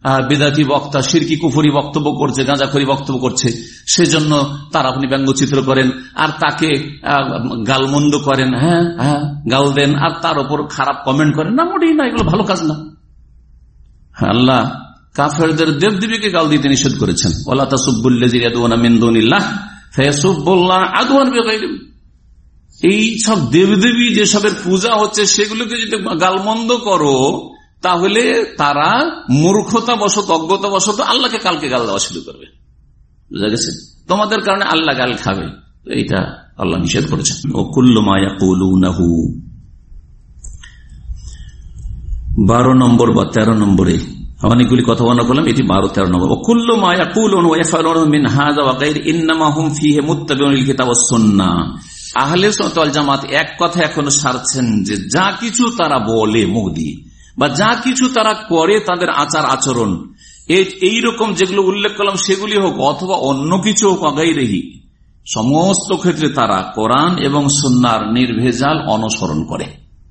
বিদাতি বক্তা শিরকি কুফরি বক্তব্য করছে, গাঁজাখড়ি বক্তব্য করছে, সেজন্য তার আপনি ব্যঙ্গচিত্র করেন আর তাকে গালমন্দ করেন, হ্যাঁ হ্যাঁ গাল দেন আর তার উপর খারাপ কমেন্ট করেন, না মোটেই না, এগুলো ভালো কাজ না। আল্লাহ কাফেরদের দেবদেবীকে গাল দিতে নিষেধ করেছেন, ওয়ালা তাসুব্বুল্লাযীনা ইয়াদউনা মিন দুনিল্লাহ ফায়াসুব্বুল্লাহ আদওয়ান বিগাইরি। এই সব দেবদেবী যেসবের পূজা হচ্ছে সেগুলোকে যদি গালমন্দ করো তাহলে তারা মূর্খতা বশত অজ্ঞতা বশত আল্লাহকে কালকে গাল দেওয়া শুরু করবে। বুঝা গেছে? তোমাদের কারণে আল্লাহ গাল খাবে, এইটা আল্লাহ নিষেধ করেছেন। ও কুল্লু মা ইয়াকুলুনাহু, বারো নম্বর বা তেরো নম্বরে অনেকগুলি কথা বর্ণনা করলাম, এটি বারো তেরো নম্বর। ও কুল্লু মা ইয়াকুলুনা ওয়া ইয়াফআলুনা মিন হাযা ওয়া গায়রি ইন্নামা হুম ফীহি মুত্তাবিউনা লিল কিতাব ওয়াস সুন্নাহ। আহলে সুন্নাত ওয়াল জামাত এক কথা এখনো সারছেন যে যা কিছু তারা বলে মুখ দিয়ে বা যা কিছু তারা করে তাদের আচার আচরণ এইরকম যেগুলো উল্লেখ করলাম সেগুলি হোক অথবা অন্য কিছু হোক, গায়রিহি সমস্ত ক্ষেত্রে তারা কোরআন এবং সুন্নাহর নির্ভেজাল অনুসরণ করে।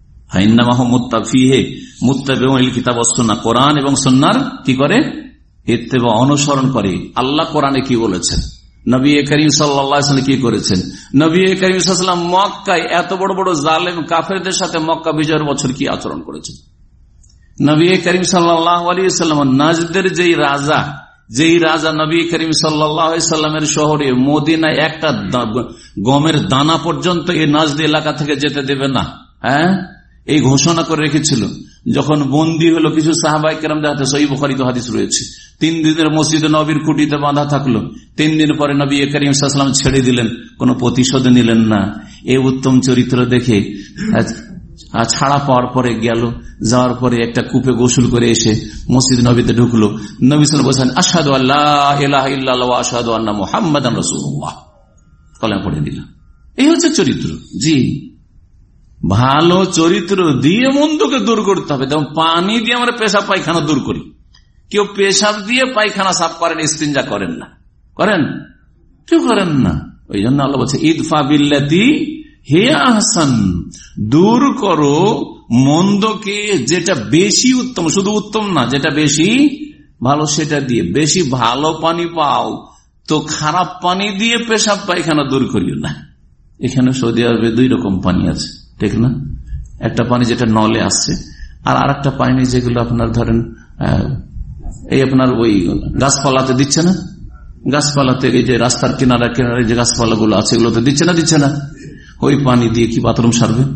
কোরআন এবং সুন্নাহর কি করে? ইত্তেবা অনুসরণ করে। আল্লাহ কোরআনে কি বলেছেন, নবী করিম সাল্লাল্লাহু আলাইহি ওয়াসাল্লাম কি করেছেন, নবী করিম সাল্লাল্লাহু আলাইহি ওয়াসাল্লাম মক্কায় এত বড় বড় জালেম কাফেরদের সাথে মক্কা বিজয়ের বছর কি আচরণ করেছেন, নবী করিম সাল্লাল্লাহু আলাইহি ওয়াসাল্লাম নাজদের যেই রাজা যেই রাজা নবী করিম সাল্লাল্লাহু আলাইহি ওয়াসাল্লামের শহরে মদিনায় একটা গমের দানা পর্যন্ত এই নাজদ এলাকা থেকে যেতে দেবে না, হ্যাঁ এই ঘোষণা করে রেখেছিল। যখন বন্দী হলো কিছু সাহাবায়ে কেরামদের হাতে, সহিহ বুখারীতে হাদিস রয়েছে, তিন দিনের মসজিদে নবীর খুঁটিতে বাঁধা থাকলো, তিন দিন পরে নবী করিম সাল্লাল্লাহু আলাইহি ওয়াসাল্লাম ছেড়ে দিলেন, কোনো প্রতিশোধ নিলেন না। এই উত্তম চরিত্র দেখে ছাড়া পাওয়ার পরে গেল, যাওয়ার পরে একটা কূপে গোসল করে এসে মসজিদ নবীতে ঢুকলো, নবী সাল্লাল্লাহু আলাইহি ওয়াসাল্লাম আশহাদু আল্লা ইলাহা ইল্লাল্লাহ ওয়া আশহাদু আন্না মুহাম্মাদান রাসূলুল্লাহ কলেমা পড়ে দিল। এই হচ্ছে চরিত্র। জি, ভালো চরিত্র দিয়ে মন্দকে দূর করতে হবে। যেমন পানি দিয়ে আমরা পেশাব পায়খানা দূর করি, কেউ পেশাব দিয়ে পায়খানা সাফ করেন, ইস্তিনজা করেন না, করেন কেউ করেন না। ওই জন্য আল্লাহ বলছে ইদফা বিল্লাতি হিয়া আহসান, দূর করো মন্দকে যেটা বেশি উত্তম, শুধু উত্তম না যেটা বেশি ভালো সেটা দিয়ে। বেশি ভালো পানি পাও তো খারাপ পানি দিয়ে পেশাব পায়খানা দূর করিও না। এখানে সৌদি আরবে দুই রকম পানি আছে, ঠিক না? একটা পানি যেটা নলে আসছে, আর আর একটা পানি যেগুলো আপনার ধরেন এই আপনার ওই গাছপালাতে দিচ্ছে না, গাছপালাতে এই যে রাস্তার কিনারা কিনারে যে গাছপালা গুলো আছে এগুলোতে দিচ্ছে না, দিচ্ছে না। ওই পানি দিয়ে কি বাথরুম সারবেন?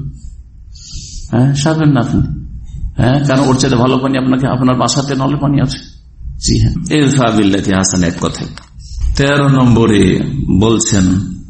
হ্যাঁ সারবেন না আপনি, হ্যাঁ কারণ ওর চেয়ে ভালো পানি আপনাকে আপনার বাসাতে নলে পানি আছে। জি হ্যাঁ, ইরফা বিল্লাতি হাসান এক কথা। তেরো নম্বরে বলছেন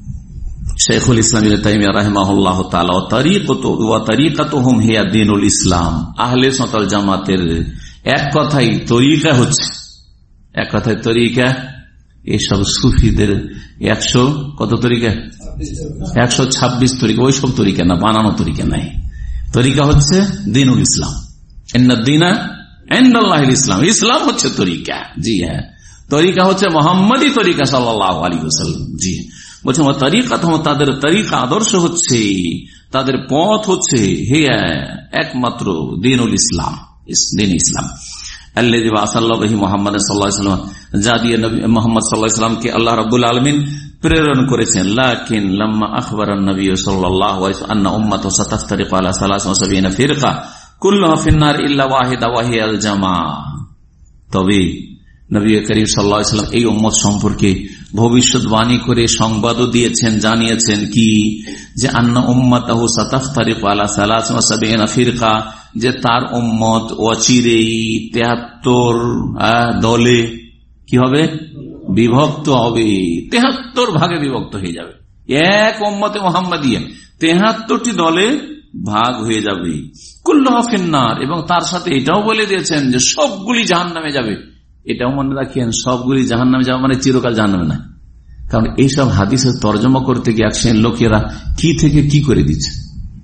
শেখুল ইসলাম ইবনে তাইমিয়া রাহিমাহুল্লাহ তাআলা, ওয়া তারিকাতু ওয়া তারিকাতুহুম হিয়া দীনুল ইসলাম। আহলে সুন্নাত ওয়াল জামাতের এক কথাই তরিকা হচ্ছে, এক কথায় তরিকা এইসব সুফিদের একশো কত তরিকা, একশো ছাব্বিশ তরিকা, ওই সব তরিকা না, বানানো তরিকা নাই। তরিকা হচ্ছে দীনুল ইসলাম, ইন্নাদ-দীনা ইনদাল্লাহিল ইসলাম, ইসলাম হচ্ছে তরিকা। জি হ্যাঁ, তরিকা হচ্ছে মুহাম্মাদি তরিকা সাল্লাল্লাহু আলাইহি ওয়াসাল্লাম। জি বলছেন তরিকা, তাদের তরিকা আদর্শ হচ্ছে, তাদের পথ হচ্ছে হে একমাত্র দীনুল ইসলাম, দীন ইসলাম। আল্লাযী বা'আসাল্লাহু বিহি মুহাম্মাদান সাল্লাল্লাহু আলাইহি ওয়াসাল্লাম, যা দিয়ে নবী মুহাম্মদ সাল্লাল্লাহু আলাইহি ওয়াসাল্লামকে আল্লাহ রাব্বুল আলামিন প্রেরণ করেছেন। লাকিন লাম্মা আখবারান নবী সাল্লাল্লাহু আলাইহি ওয়াসাল্লাম আন্না উম্মাতাহু সাতাফতারিকু আলা সালাসা ওয়া সাবঈনা ফিরকা কুল্লুহা ফিন-নার ইল্লা ওয়াহিদা ওয়া হিয়াল জামাআহ। তবে নবী করিম সাল্লাল্লাহু আলাইহি ওয়াসাল্লাম এই উম্মত সম্পর্কে ভবিষ্যৎবাণী করে সংবাদও দিয়েছেন, জানিয়েছেন কি, যে আন্না উম্মাতাহু সাতাফতারিকু আলা সালাসা ওয়া সাবঈনা ফিরকা, যে তার উম্মত অচিরেই তেহাত্তর দলে কি হবে, বিভক্ত হবে, তেহাত্তর ভাগে বিভক্ত হয়ে যাবে। এক উম্মতে মুহাম্মাদিয়া তেহাত্তরটি দলে ভাগ হয়ে যাবে। কুল্লুহা ফিন-নার, এবং তার সাথে এটাও বলে দিয়েছেন যে সবগুলি জাহান্নামে যাবে। এটাও মনে রাখেন, সবগুলি জাহান্নামে যাবে মানে চিরকাল জাহান্নামে না। কারণ এইসব হাদিসের তর্জমা করতে গিয়ে একশন লোকেরা কি থেকে কি করে দিচ্ছে,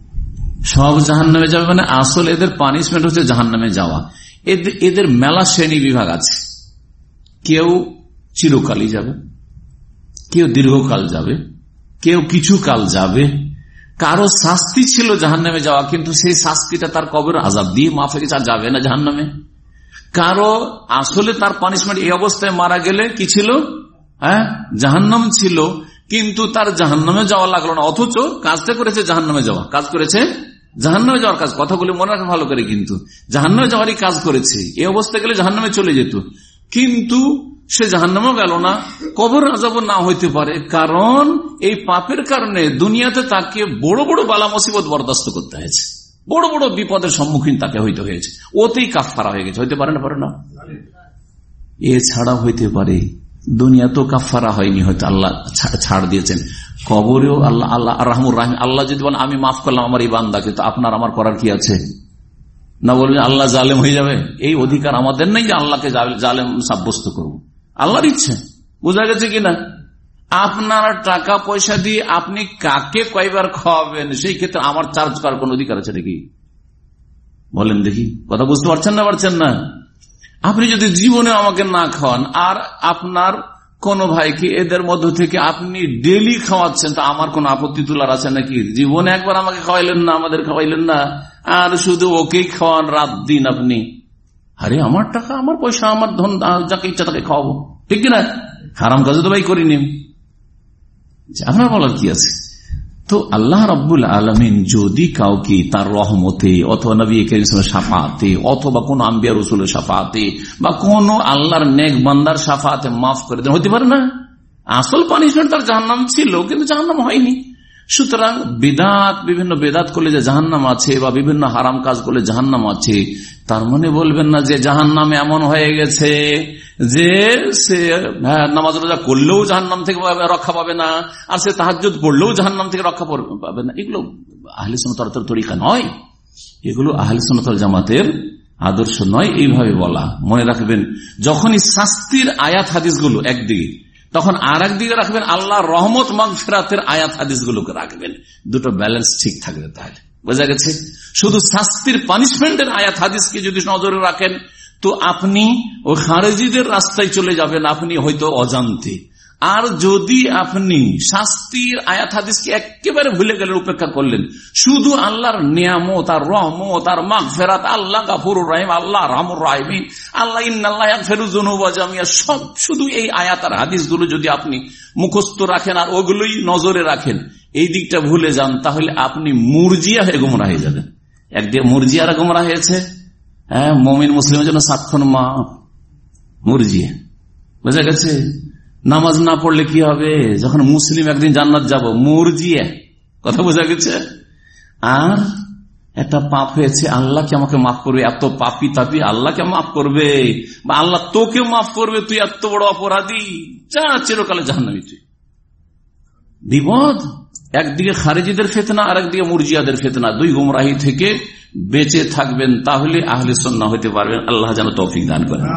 সব জাহান্নামে যাবে মানে আসলে এদের পানিশমেন্ট হচ্ছে জাহান্নামে যাওয়া। এদের মেলা শ্রেণী বিভাগ আছে, কেউ চিরকালই যাবে, কেউ দীর্ঘকাল যাবে, কেউ কিছু কাল যাবে। কারো শাস্তি ছিল জাহান্নামে যাওয়া, কিন্তু সেই শাস্তিটা তার কবর আযাব দিয়ে মাফ হয়ে গেছে, আর যাবে না জাহান্নামে। কারো আসলে তার পানিশমেন্ট এই অবস্থায় মারা গেলে কি ছিল, হ্যাঁ জাহান্নাম ছিল, কিন্তু তার জাহান্নামে যাওয়া লাগলো না, অথচ কাজটা করেছে জাহান্নামে যাওয়া, কাজ করেছে জাহান্নামে যাওয়ার কাজ। কথাগুলি মনে রাখেন ভালো করে, কিন্তু জাহান্নামে যাওয়ারই কাজ করেছে। এই অবস্থায় গেলে জাহান্নামে চলে যেত, কিন্তু সে জাহান্নামও গেল না, কবর আযাবও না হইতে পারে, কারণ এই পাপের কারণে দুনিয়াতে তাকে বড় বড় বালা মুসিবত বরদাস্ত করতে হয়েছে, বড় বড় বিপদের সম্মুখীন তাকে হইতে হয়েছে, ওতেই কাফারা হয়ে গেছে। হইতে পারে না, পারে না? এছাড়া হইতে পারে দুনিয়া তো কাফারা হয়নি, হয়তো আল্লাহ ছাড় দিয়েছেন, কবরেও আল্লাহ আল্লাহ রাহমুর রাহিম, আল্লাহ যদি বলেন আমি মাফ করলাম আমার এই বান্দাকে, তো আপনার আমার করার কি আছে? না বলবেন আল্লাহ জালেম হয়ে যাবে, এই অধিকার আমাদের নেই যে আল্লাহকে জালেম সাব্যস্ত করব, আল্লাহর ইচ্ছে। বোঝা গেছে কিনা? আপনার টাকা পয়সা দিয়ে আপনি কাকে কয়বার খাওয়াবেন, সেই ক্ষেত্রে আমার চার্জ করার কোন অধিকার আছে নাকি? বলেন দেখি, কথা বুঝতে পারছেন না পারছেন না? আপনি যদি জীবনে আমাকে না খাওয়ান, আর আপনার কোন ভাইকে এদের মধ্য থেকে আপনি ডেলি খাওয়াচ্ছেন, তা আমার কোন আপত্তি তোলার আছে নাকি? জীবনে একবার আমাকে খাওয়াইলেন না, আমাদের খাওয়াইলেন না, আর শুধু ওকেই খাওয়ান রাত দিন আপনি। আরে আমার টাকা, আমার পয়সা, আমার ধন, যাকে ইচ্ছা তাকে খাওয়াবো, ঠিক কিনা? হারাম কাজ তো ভাই করিনি, আপনার বলার কি আছে? তো আল্লাহ রাব্বুল আলামিন যদি কাউকে তার রহমতে অথবা নবী কারীমের শাফাআতে অথবা কোন আম্বিয়া রাসূলের শাফাআতে বা কোন আল্লাহর নেক বান্দার শাফাআতে মাফ করে দেন, হতে পারে না? আসল পানিশমেন্ট তার জাহান্নাম ছিল, কিন্তু জাহান্নাম হয়নি। সুতরাং বিদাত, বিভিন্ন বেদাত করলে যে জাহান্নাম আছে বা বিভিন্ন হারাম কাজ করলে জাহান্নাম আছে, তার মানে বলবেন না যে জাহান্নাম এমন হয়ে গেছে যে সে নামাজ রোজা করলেও জাহান্নাম থেকে রক্ষা পাবে না, আর সে তাহাজ্জুদ পড়লেও জাহান্নাম থেকে রক্ষা পাবে না। এগুলো আহলে সুন্নাত ওয়াল জামাতের তরিকা নয়, এগুলো আহলে সুন্নাত ওয়াল জামাতের আদর্শ নয়। এইভাবে বলা মনে রাখবেন, যখনই শাস্তির আয়াত হাদিসগুলো একদিকে, তখন আর একদিকে রাখবেন আল্লাহর রহমত মাগফিরাতের আয়াত হাদিসগুলোকে রাখবেন, দুটো ব্যালেন্স ঠিক থাকবে। তাহলে বোঝা গেছে? শুধু শাস্তির পানিশমেন্টের আয়াত হাদিসকে যদি নজরে রাখেন, তো আপনি ও খারেজিদের রাস্তায় চলে যাবেন, আপনি হয়তো অজান্তে। আর যদি আপনি শাস্তির আয়াত হাদিসকে একেবারে ভুলে গেলেন, উপেক্ষা করলেন, শুধু আল্লাহর নিয়ামত আর রহমত আর মাগফিরাত, আল্লাহ গাফুরুর রহিম, আল্লাহ রাহমুর রাহিমিন, আল্লাহ ইন্নাল্লাহ ইয়াগফিরুয যুনুবা জামিআ, সব শুধু এই আয়াত আর হাদিসগুলো যদি আপনি মুখস্থ রাখেন আর ওগুলোই নজরে রাখেন, এই দিকটা ভুলে যান, তাহলে আপনি মুরজিয়া হয়ে গোমরাহ হয়ে যাবেন। একদিকে মুরজিয়ারা গোমরাহ হয়েছে, হ্যাঁ, মুমিন মুসলিমের জন্য সাতক্ষণ মা মুরজিয়া। বোঝা গেছে? নামাজ না পড়লে কি হবে? যখন মুসলিম একদিন জান্নাত যাব, মুরজিয়া। কথা বোঝা গেছে? আর একটা পাপ হয়েছে, আল্লাহ কি আমাকে মাফ করবে? এত পাপি তাপি আল্লাহকে মাফ করবে, বা আল্লাহ তোকে মাফ করবে, তুই এত বড় অপরাধী, যা চিরকালে জাহান্নামী তুই। বিপদ। একদিকে খারেজিদের ফিতনা, আর একদিকে মুরজিয়াদের ফিতনা, দুই গুমরাহি থেকে বেঁচে থাকবেন, তাহলে আহলে সুন্নাহ হতে পারবেন। আল্লাহ যেন তৌফিক দান করেন।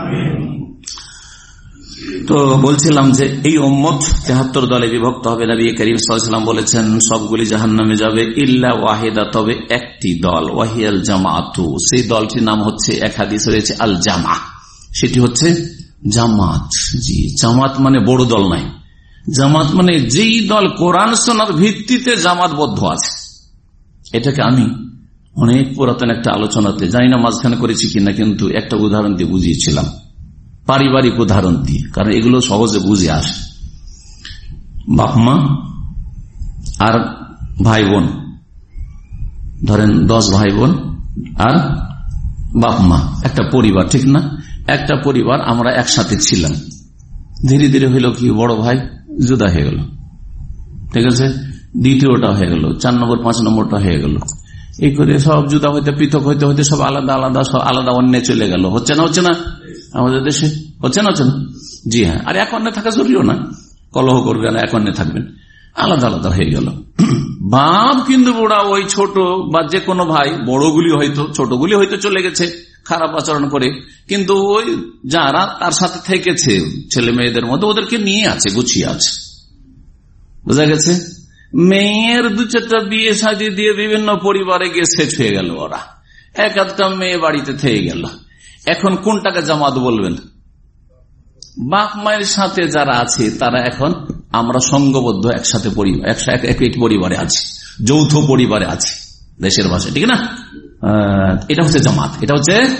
তো বলছিলাম যে এই উম্মত তেহাত্তর দলে বিভক্ত হবে। নবী করিম সাল্লাল্লাহু আলাইহি ওয়াসাল্লাম বলেছেন সবগুলি জাহান্নামে যাবে ইল্লা ওয়াহিদা, তবে একটি দল, ওয়াহিয়াল জামাআতু, সেই দলটির নাম হচ্ছে, এক হাদিসে রয়েছে আল জামা, সেটি হচ্ছে জামাত। জি, জামাত মানে বড় দল নাই, জামাত মানে যেই দল কোরআন সুন্নাহর ভিত্তিতে জামাতবদ্ধ আছে। এটাকে আমি অনেক পুরাতন একটা আলোচনাতে, জানি না মাঝখানে করেছি কিনা, কিন্তু একটা উদাহরণ দিয়ে বুঝিয়েছিলাম, পারিবারিক উদাহরণ দিয়ে, কারণ এগুলো সহজে বুঝে আসে। বাপ মা আর ভাই বোন, ধরেন দশ ভাই বোন আর বাপ মা, একটা পরিবার, ঠিক না? একটা পরিবার, আমরা একসাথে ছিলাম, ধীরে ধীরে হইল কি, বড় ভাই জুদা হয়ে গেল, ঠিক আছে, দ্বিতীয়টা হয়ে গেল, চার নম্বর পাঁচ নম্বরটা হয়ে গেল, এই করে সব জুদা হইতে, পৃথক হইতে হইতে সব আলাদা আলাদা, সব আলাদা অন্যে চলে গেল। হচ্ছে না? হচ্ছে না? আমাদের দেশে হচ্ছে না? হচ্ছে না? জি হ্যাঁ। আর এক অন্যে থাকা জরুরিও না, কলহ করবে না, এক অন্যে থাকবেন, আলাদা আলাদা হয়ে গেল। বাপ কিন্তু বুড়া, ওই ছোট বা যে কোনো ভাই, বড়গুলি হয়তো, ছোটগুলি হয়তো চলে গেছে খারাপ আচরণ করে, কিন্তু ওই যারা তার সাথে থেকেছে ছেলে মেয়েদের মধ্যে, ওদেরকে নিয়ে আছে, গুছিয়ে আছে। বোঝা গেছে? মেয়ের দু চারটা বিয়ে শাদী দিয়ে বিভিন্ন পরিবারে গিয়ে সেট হয়ে গেল, ওরা এক আধটা মেয়ে বাড়িতে থেকে গেল। এখন কোনটাকে জামাত বলবেন? বাপ মায়ের সাথে যারা আছে তারা এখন আমরা সংঘবদ্ধ, একসাথে একই পরিবারে আছি, যৌথ পরিবারে আছি, দেশের ভাষায়, ঠিক না? এটা হচ্ছে জামাত, এটা হচ্ছে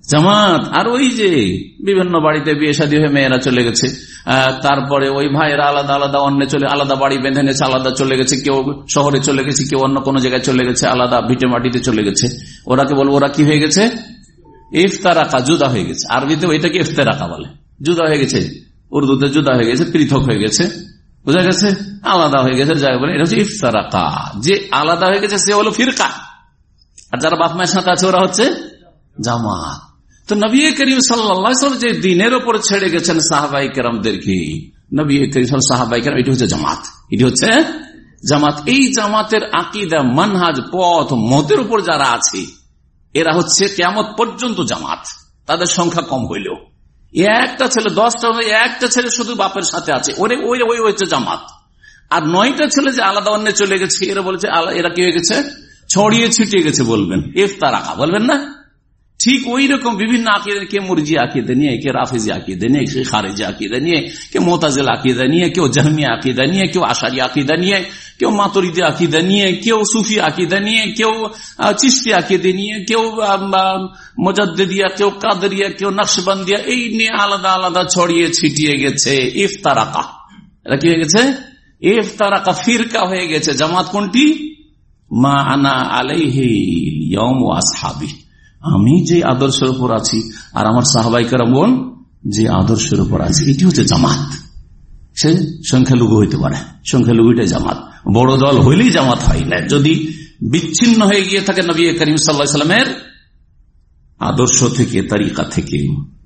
জামাত। আর ওই যে বিভিন্ন বাড়িতে বিয়ে শাদী হয়ে মেয়েরা চলে গেছে, তারপরে ওই ভাইয়েরা আলাদা আলাদা অন্য চলে আলাদা বাড়ি বেঁধে নিয়েছে, আলাদা চলে গেছে, কেউ শহরে চলে গেছে, কেউ অন্য কোনো জায়গায় চলে গেছে, আলাদা ভিটে মাটিতে চলে গেছে। ওরাকে বলবো ওরা কি হয়ে গেছে? ইফতারাকা, জুদা হয়ে গেছে। আরবিতে ওইটাকে ইফতারাকা বলে, জুদা হয়ে গেছে। উর্দুতে জুদা হয়ে গেছে, পৃথক হয়ে গেছে, বুঝা গেছে, আলাদা হয়ে গেছে, যাই বলে এটা হচ্ছে ইফতারাকা। যে আলাদা হয়ে গেছে সে হলো ফিরকা, আর যারা বাপ মায়ের সাথে আছে ওরা হচ্ছে জামাত। তো নবী করিম সাল্লাল্লাহু আলাইহি ওয়াসাল্লাম যে দিনের উপর ছেড়ে গেছেন সাহাবায়ে কেরামদেরকে, নবী করিম সাহাবায়ে কেরাম, এটি হচ্ছে জামাত, এটি হচ্ছে জামাত। এই জামাতের আকীদা, মানহাজ, পথ, মতের উপর যারা আছে এরা হচ্ছে কিয়ামত পর্যন্ত জামাত। তাদের সংখ্যা কম হইলেও একটা ছেলে, দশটা একটা ছেলে শুধু বাপের সাথে আছে, ওরে ওই ওই হচ্ছে জামাত। আর নয়টা ছেলে যে আলাদা অন্য চলে গেছে, এরা বলেছে এরা কি হয়ে গেছে? ছড়িয়ে ছিটিয়ে গেছে বলবেন, ইফতারাকা বলবেন না? ঠিক ওই রকম বিভিন্ন আকিদা, কে মুরজি আকিদা নিয়ে, কে রাফিজি আকিদা নিয়ে, কে খারিজি আকিদা নিয়ে, কে মুতাজিলা আকিদা নিয়ে, কেউ জাহমি আকিদা নিয়ে, কেউ আশারি আকিদা নিয়ে, কেউ মাতুরিদি আকিদা নিয়ে, কেউ সুফি আকিদা নিয়ে, কেউ চিশতি আকিদা নিয়ে, কেউ মুজাদ্দিদিয়া, কেউ কাদরিয়া, কেউ নকশবন্দিয়া, এই নিয়ে আলাদা আলাদা ছড়িয়ে ছিটিয়ে গেছে। ইফতারাকা, এটা কি হয়ে গেছে? ইফতারাকা, ফিরকা হয়ে গেছে। জামাত কোনটি? মা আনা আলাইহি ইয়াউম ওয়া আসহাবি, আমি যে আদর্শের উপর আছি আর আমার সাহাবায়ে কেরামগণ যে আদর্শের উপর আছে, এটি হচ্ছে জামাত। সে সংখ্যালঘু হইতে পারে, সংখ্যালঘুটাই জামাত। বড় দল হইলেই জামাত হয় না, যদি বিচ্ছিন্ন হয়ে গিয়ে থাকে নবী করিম সাল্লাল্লাহু আলাইহি ওয়াসাল্লামের আদর্শ থেকে, তরিকা থেকে।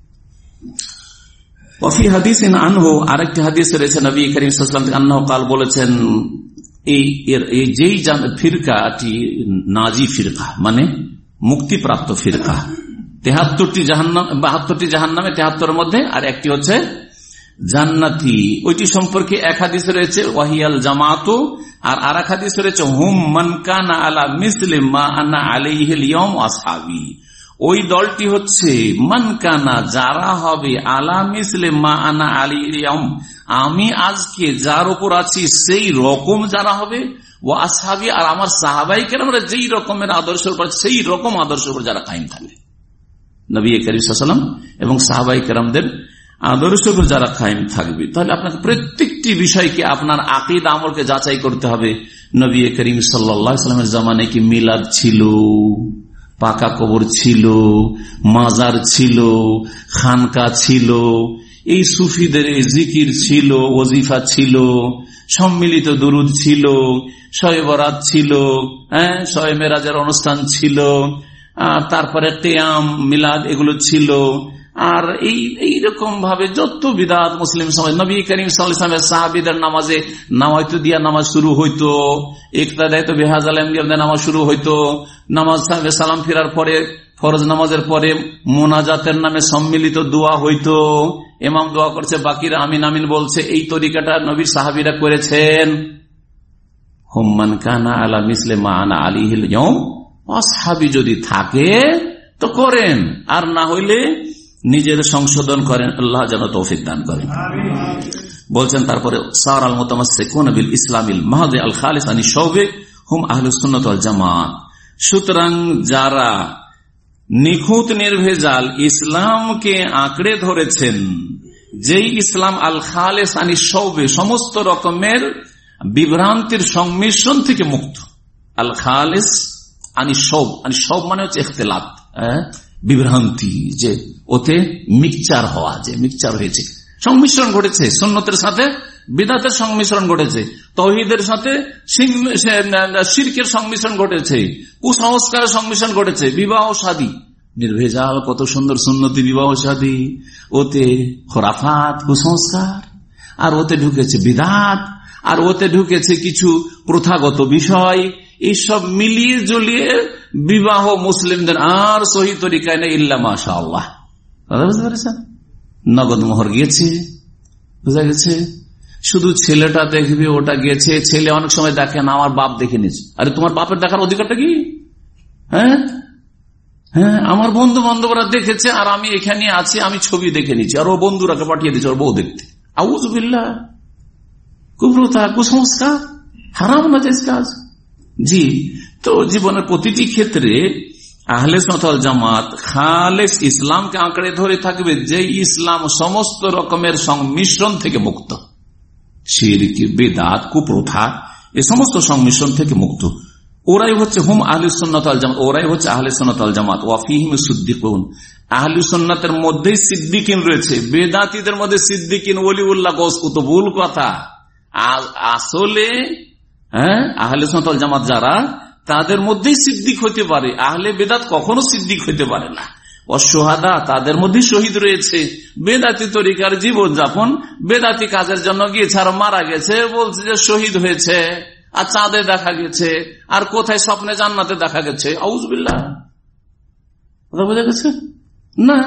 ওয়াফি হাদিসিন আনহু, আরেকটি হাদিস রয়েছে নবী করিম সাল্লাল্লাহু আলাইহি ওয়াসাল্লাম আনহু কাল বলেছেন, এই যেই ফিরকাটি নাজি ফিরকা, মানে মুক্তিপ্রাপ্ত ফিরকা, তেহাত্তরটি জাহান্নাম, বাহাত্তরটি জাহান্নামে, তেহাত্তরের মধ্যে আর একটি হচ্ছে জান্নাতি, ওইটি সম্পর্কে এক হাদিস রয়েছে ওয়াহিয়াল জামাতু, আর আর এক হাদিস রয়েছে হুম মান কানা আলা মিসলি মা আনা আলাইহিল ইয়াউম আসহাবি। ওই দলটি হচ্ছে মান কানা, যারা হবে, আলা মিসলি মা আনা আলাইহিল ইয়াউম, আমি আজকে যার উপর আছি সেই রকম যারা হবে, ও আসহাবি, আর আমার সাহাবায়ে কেরামরা যেই রকমের আদর্শের উপর সেই রকম আদর্শের উপর যারা কায়েম থাকবে। নবী করিম সাল্লাল্লাহু আলাইহি ওয়াসাল্লাম এবং সাহাবায়ে কেরামদের আদর্শের উপর যারা কায়েম থাকবে, তাহলে আপনাকে প্রত্যেকটি বিষয়কে আপনার আকীদা আমলকে যাচাই করতে হবে। নবী করিম সাল্লাল্লাহু আলাইহি ওয়াসাল্লামের জামানায় কি মিলাদ ছিল, পাকা কবর ছিল, মাজার ছিল, খানকা ছিল, এই সুফিদের জিকির ছিল, ওজিফা ছিল, সম্মিলিত দুরুদ ছিল, শবে বরাত ছিল, হ্যাঁ, শবে মেরাজের অনুষ্ঠান ছিল, তারপরে কিয়াম, মিলাদ, এগুলো ছিল। আর এই এইরকম ভাবে যত বিদআত মুসলিম সমাজ, নবী করিম সাল্লাল্লাহু আলাইহি ওয়াসাল্লামের সাহাবীদের নামাজে নামায়তু দিয়া নামাজ শুরু হইতো, ইকতাদায়তু বিহাযাল আমরি নামাজ শুরু হইতো, নামাজ সাহেবে সালাম ফেরার পরে, ফরজ নামাজের পরে মোনাজাতের নামে সম্মিলিত দোয়া হইতো, ইমাম দোয়া করছে, বাকিরা আমিন আমিন বলছে। এই তরিকাটা নবীর সাহাবীরা করেছেন। হুম্মান কানা আলা মিসলি মা আনা আলাইহিল ইয়াউম আসহাবি, যদি থাকে তো করেন, আর না হইলে নিজের সংশোধন করেন, আল্লাহ যেন তৌফিক দান করেন। বলছেন তারপরে সার আল মুতামাসসিকুনা বিল ইসলামিল মাহদি আল খালিস আনি শাওবে হুম আহলুস সুন্নাত ওয়াল জামাত। সুতরাং যারা নিখুঁত নির্ভেজাল ইসলামকে আঁকড়ে ধরেছেন, যেই ইসলাম আল খালিস আনি শাওবে, সমস্ত রকমের বিভ্রান্তির সংমিশ্রণ থেকে মুক্ত। আল খালিস আনি শাওব, আনি শাওব মানে হচ্ছে ইখতিলাত, বিভ্রান্তি, যে ওতে মিক্সচার হওয়া, যে মিক্সচার হয়েছে, সংমিশ্রণ ঘটেছে, সুন্নতের সাথে বিদআতের সংমিশ্রণ ঘটেছে, তাওহীদের সাথে শিরকের সংমিশ্রণ ঘটেছে, কুসংস্কারের সংমিশ্রণ ঘটেছে, বিবাহ শাদী নির্ভেজাল, কত সুন্দর সুন্নতি বিবাহ শাদী, ওতে খোরাফাত, কুসংস্কার, আর ওতে ঢুকেছে বিদআত, আর ওতে ঢুকেছে কিছু প্রথাগত বিষয়। এইসব মিলিয়ে জুলিয়ে বিবাহ মুসলিমদের আর সহি তরিকায় নেই, ইল্লা মাশাআল্লাহ। বুঝতে পেরেছেন? নগদ মোহর গিয়েছে, বুঝা গেছে। শুধু ছেলেটা দেখবে, ওটা গেছে, ছেলে অনেক সময় দেখে না, আমার বাপ দেখে নিয়েছে। আরে তোমার বাপের দেখার অধিকারটা কি? হ্যাঁ হ্যাঁ আমার বন্ধু বান্ধবরা দেখেছে, আর আমি এখানে আছি, আমি ছবি দেখে নিচ্ছি, আর ও বন্ধুরাকে পাঠিয়ে দিচ্ছে ওর বউ দেখতে। আউযু বিল্লাহ, কুফরতা, কুসংস্কার, হারাম নাজায়েজ কাজ। জি, তো জীবনের প্রতিটি ক্ষেত্রে আহলে সুন্নাত ওয়াল জামাত খালেস ইসলামকে আঁকড়ে ধরে থাকবে, যে ইসলাম সমস্ত রকমের সংমিশ্রণ থেকে মুক্ত, শিরক, বিদআত, কুপ্রথা এই সমস্ত সংমিশ্রণ থেকে মুক্ত। ওরাই হচ্ছে হুম আহলে সুন্নাত ওয়াল জামাত, ওরাই হচ্ছে আহলে সুন্নাত ওয়াল জামাত। ওয়া ফীহিম সিদ্দিকুন, আহলে সুন্নাতের মধ্যেই সিদ্দিকিন রয়েছে, বেদাতীদের মধ্যে সিদ্দিকিন ওলিউল্লাহ গৌস কুতুবুল কথা। আসলে হ্যাঁ আহলে সুন্নাত ওয়াল জামাত যারা, তাদের মধ্যেই সিদ্দিক হতে পারে, আহলে বেদাত কখনো সিদ্দিক হতে পারে না। অসহাদা, তাদের মধ্যে শহীদ রয়েছে। বেদাতি তরিকার জীবন যাপন, বেদাতি কাজের জন্য গিয়েছে আর মারা গেছে, বলছে যে শহীদ হয়েছে, আর চাঁদে দেখা গেছে, আর কোথায় স্বপ্নে জান্নাতে দেখা গেছে। আউযুবিল্লাহ, কথা বোঝা গেছে না?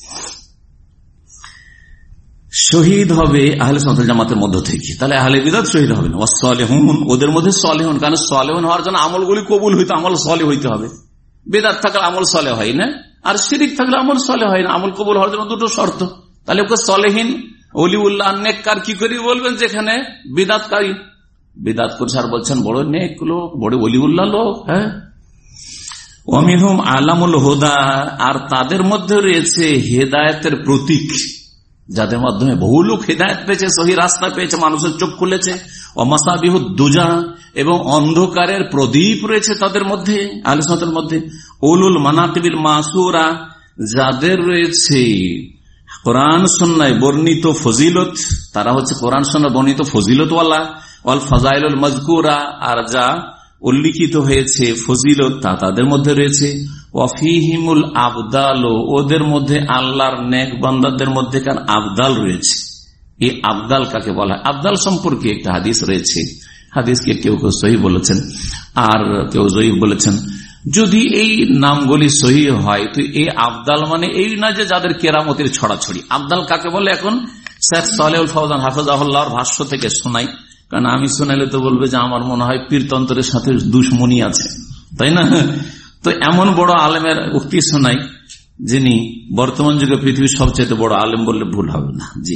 শহীদ হবে আহলে সুন্নাত জামাতের মধ্য থেকে, তাহলে আহলে বিদআত শহীদ হবে না। ওয়াসসালিহুন, ওদের মধ্যে সালেহুন, কারণ সালেহুন হওয়ার জন্য আমলগুলি কবুল হইতে আমল সালেহ হইতে হবে। বিদআত থাকলে আমল সালেহ হয় না, আর শিরক থাকলে আমল সালেহ হয় না। আমল কবুল হওয়ার জন্য দুটো শর্ত। তাহলে ওকে সালেহিন ওলিউল্লাহ নেককার কি করে বলবেন, যেখানে বিদআতকারী বিদআত করছে আর বলছেন বড় নেক লোক, বড় ওলিউল্লাহ লোক। হ্যাঁ, ওয়ামিনহুম আলামুল হুদা, আর তাদের মধ্যে রয়েছে হেদায়েতের প্রতীক, যাদের মাধ্যমে বহু লোক হেদায়েত পেয়েছে, সহি রাস্তা পেয়েছে, মানুষের চোখ খুলেছে। ওয়া মাসাবিহুদ দুজা, এবং অন্ধকারের প্রদীপ রয়েছে তাদের মধ্যে, আহলে সুন্নাতের মধ্যে। উলুল মানাকিবিল মাসুরা, যাদের রয়েছে কোরআন সুন্নাহয় বর্ণিত ফজিলত, তারা হচ্ছে কোরআন সুন্নাহয় বর্ণিত ফজিলতওয়ালা। ওয়াল ফাজাইলুল মাজকুরা, আর যা উল্লিখিত হয়েছে ফজিলত তা তাদের মধ্যে রয়েছে। ওয়াফিহিমুল আবদাল, ওদের মধ্যে আল্লাহর নেক বান্দাদের মধ্যে কার আবদাল রয়েছে। এই আবদাল কাকে বলা হয়? আবদাল সম্পর্কে একটা হাদিস রয়েছে, হাদিসকে কেউ কেউ সহিহ বলেছেন আর কেউ জয়ীফ বলেছেন। যদি এই নামগুলি সহিহ হয় তো এই আবদাল মানে এই না যে যাদের কেরামতের ছড়াছড়ি। আবদাল কাকে বলে এখন শেখ সালেহুল ফওজান হাফিজাহুল্লাহর ভাষ্য থেকে শোনাই, কারণ আমি শোনাইলে তো বলবে যে আমার মনে হয় পীরতন্ত্রের সাথে দুশ্মনী আছে, তাই না? তো এমন বড় আলেমের উক্তি শোনাই, যিনি বর্তমান যুগে পৃথিবীর সবচেয়ে বড় আলেম বললে ভুল হবে না। জি,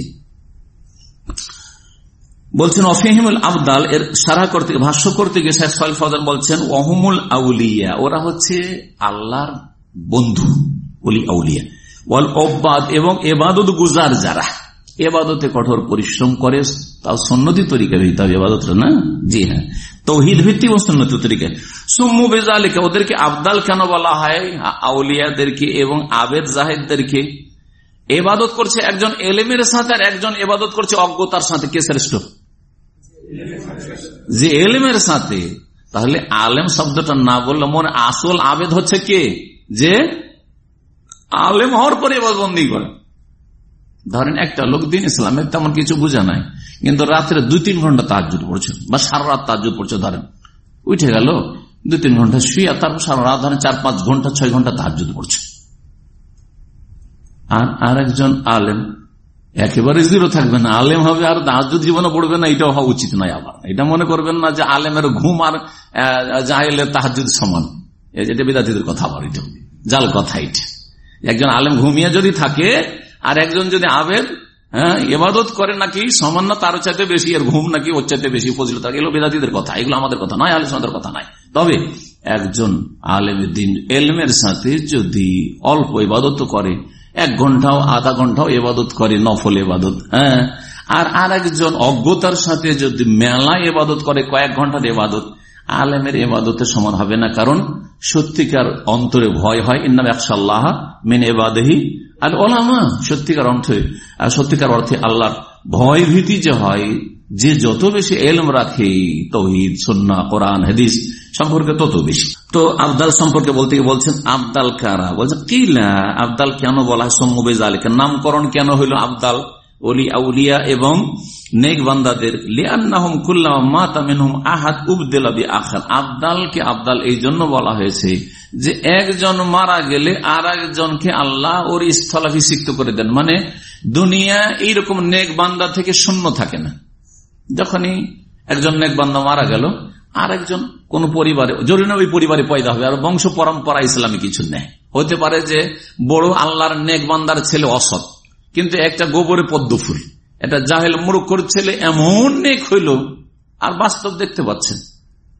বলছেন অফিহিমুল আবদাল, এর সারা করতে ভাষ্য করতে গিয়ে শেখ সালেহ ফওজান বলছেন ওয়াহুমুল আউলিয়া, ওরা হচ্ছে আল্লাহর বন্ধু, ওলি আউলিয়া। ওয়াল উব্বাদ, এবং ইবাদত গুজার যারা, এবাদতে কঠোর পরিশ্রম করে, তাও সুন্নতি তরিকা ভিত্তিক ইবাদতটা না। জি হ্যাঁ, তাওহীদ ভিত্তিক ও সুন্নতি তরিকা। সুম্মু বিযালিকা, ওদেরকে আবদাল কেন বলা হয়? আউলিয়াদেরকে এবং আবেদ জাহিদদেরকে। ইবাদত করছে একজন এলেমের সাথে আর একজন ইবাদত করছে অজ্ঞতার সাথে, কে শ্রেষ্ঠ? যে এলেমের সাথে। তাহলে আলেম শব্দটা না বললে মনে, আসল আবেদ হচ্ছে কে? যে আলেম হওয়ার পরে ইবাদতবন্দি করে। ধরেন একটা লোক দিন ইসলামের তেমন কিছু বুঝে নাই, কিন্তু রাত্রে দুই তিন ঘন্টা তাহাজ্জুদ পড়ছে বা সারা রাত তাহাজ্জুদ পড়ছে, ধরেন উঠে গেল দুই তিন ঘন্টা শুয়ে, তারপর সারা রাত ধরেন চার পাঁচ ঘন্টা ছয় ঘন্টা তাহাজ্জুদ পড়ছে। আর আর একজন আলেম একেবারে জিরো থাকবে না, আলেম হবে আর তাহাজ্জুদ জীবনে পড়বে না, এটা হওয়া উচিত নয়। আবার এটা মনে করবেন না যে আলেমের ঘুম আর জাহেলের তাহাজ্জুদ সমান, এটা বিদাতীদের কথা। আবার এটা জাল কথা। এটা একজন আলেম ঘুমিয়ে যদি থাকে আর একজন যদি আবেদ হ্যাঁ ইবাদত করে নাকি সমান না, তার চাইতে বেশি, আর ঘুম নাকি ওর চাইতে বেশি ফজিলত, এগুলো বিদাতীদের কথা, এগুলো আমাদের কথা নয়, আহলে সুন্নাতের কথা নয়। তবে একজন আলেমের দিন এলমের সাথে যদি অল্প ইবাদত করে, এক ঘন্টাও আধা ঘন্টাও ইবাদত করে, নফল ইবাদত, হ্যাঁ, আর আর একজন অজ্ঞতার সাথে যদি মেলা ইবাদত করে, কয়েক ঘন্টার ইবাদত, আলেমের ইবাদতের সমান হবে না। কারণ সত্যিকার অন্তরে ভয় হয়, ইন্নামা ইয়াখশাল্লাহ মিন ইবাদিহি আল উলামা, সত্যিকার অর্থে সত্যিকার অর্থে আল্লাহর ভয় ভীতি যে হয়, যে যত বেশি ইলম রাখে তাওহীদ সুন্নাহ কোরআন হাদিস সম্পর্কে তত বেশি। তো আবদাল সম্পর্কে বলতে বলছেন আবদাল কারা, বলছেন কিলা, আবদাল কেন বলা হয়? সম্মু বিযালিকা, নামকরণ কেন হইল আবদাল ওলি আউলিয়া এবং নেক বান্দাদের? লিআন্নাহুম কুল্লামা মাতা মিনহুম আহাদ উবদিলা বিআখার। আবদালকে আবদাল এই জন্য বলা হয়েছে যে একজন মারা গেলে আর একজনকে আল্লাহ ওর স্থলাভিষিক্ত করে দেন। মানে দুনিয়া এইরকম নেক বান্দা থেকে শূন্য থাকে না। যখনই একজন নেক বান্দা মারা গেল, আর একজন কোন পরিবারে, জরুরি ওই পরিবারে পয়দা হবে, আর বংশ পরম্পরা ইসলামী কিছু নেই। হতে পারে যে বড় আল্লাহর নেক বান্দার ছেলে অসৎ, কিন্তু একটা গোবরে পদ্ম ফুল, এটা জাহেল মুরুক্কর ছেলে এমন নেক হইল, আর বাস্তব দেখতে পাচ্ছেন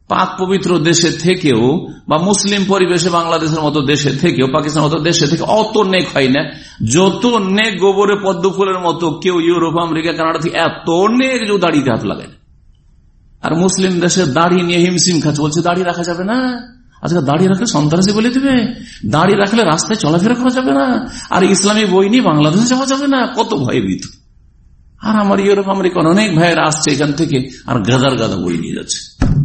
পাক পবিত্র দেশে থেকেও বা মুসলিম পরিবেশে বাংলাদেশের মতো দেশে থেকেও, পাকিস্তানের মতো দেশে থেকে অত নেক হয় না যত নেক গোবরে পদ্ম ফুলের মতো কেউ ইউরোপ, আমেরিকা, কানাডা থেকে এত নেক যে দাড়িতে হাত লাগায়। আর মুসলিম দেশে দাড়ি নিয়ে হিমশিম খাচ্ছে, বলছে দাড়ি রাখা যাবে না, আজকে দাড়ি রাখলে সন্ত্রাসী বলে দিবে, দাড়ি রাখলে রাস্তায় চলাফেরা করা যাবে না, আর ইসলামী বই নিয়ে বাংলাদেশে যাওয়া যাবে না, কত ভয়ভীত। আর আমার ইউরোপ আমেরিকান অনেক ভাইয়েরা আসছে এখান থেকে আর গাদার গাদা বই নিয়ে যাচ্ছে।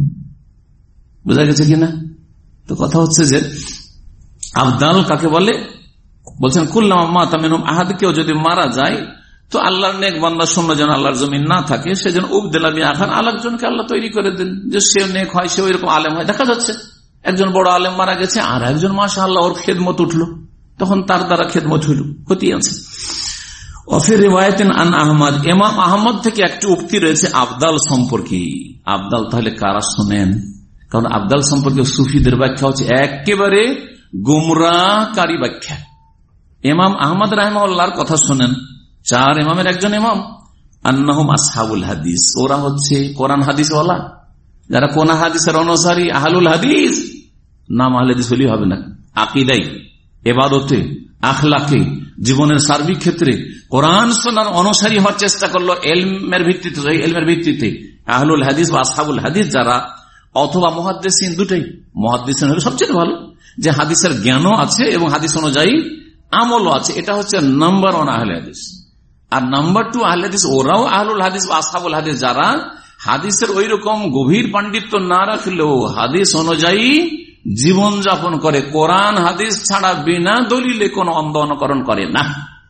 বোঝা গেছে কিনা? তো কথা হচ্ছে যে আবদাল কাকে বলে? বলছেন কুল্লাম মাতামিনুম আহাদ, কেউ যদি মারা যায় তো আল্লাহর নেক বান্দা শূন্য যেন আল্লাহর জমিন না থাকে, সেজন্য উবদেলাবি আখান আরেকজনকে আল্লাহ তৈরি করে দেন যে সে নেক হয়, সে ওইরকম আলেম হয়। দেখা যাচ্ছে একজন বড় আলেম মারা গেছে, আর একজন মাশাআল্লাহ ওর খেদমত উঠলো, তখন তার দ্বারা খেদমত হইল, ক্ষতি আছে। অফির রিওয়ায়াতিন আন আহমদ, ইমাম আহমদ থেকে একটি উক্তি রয়েছে আবদাল সম্পর্কে। আবদাল তাহলে কারা শোনেন? কারণ আবদাল সম্পর্কে সুফিদের ব্যাখ্যা হচ্ছে একেবারে গুমরাহকারী ব্যাখ্যা। ইমাম আহমদ রাহিমাহুল্লাহর কথা শোনেন, চার ইমামের একজন ইমাম, আন্নাহুম আসহাবুল হাদিস, ওরা হচ্ছে কোরআন হাদিস ওয়ালা, যারা কোন হাদিসের অনুসারী, আহলুল হাদিস। নাম আহলে হাদিস বলি হবে না, আকীদাই, ইবাদতে, আখলাকে, জীবনের সার্বিক ক্ষেত্রে কোরআন সুন্নাহর অনুসারী হওয়ার চেষ্টা করলো ইলমের ভিত্তিতে, এই ইলমের ভিত্তিতে আহলুল হাদিস বা আসহাবুল হাদিস যারা, অথবা মুহাদ্দিসিন, দুটাই। মুহাদ্দিসিন হলো সবচেয়ে ভালো, যে হাদিসের জ্ঞানও আছে এবং হাদিস অনুযায়ী আমলও আছে, এটা হচ্ছে নাম্বার ওয়ান আহলে হাদিস। আর নাম্বার টু আহলে হাদিস, ওরাও আহলুল হাদিস বা আসহাবুল হাদিস যারা হাদিসের ওই রকম গভীর পাণ্ডিত্য না রাখলেও হাদিস অনুযায়ী জীবন যাপন করে, কোরআন হাদিস ছাড়া বিনা দলিলে কোন অন্ধ অনুকরণ করে না,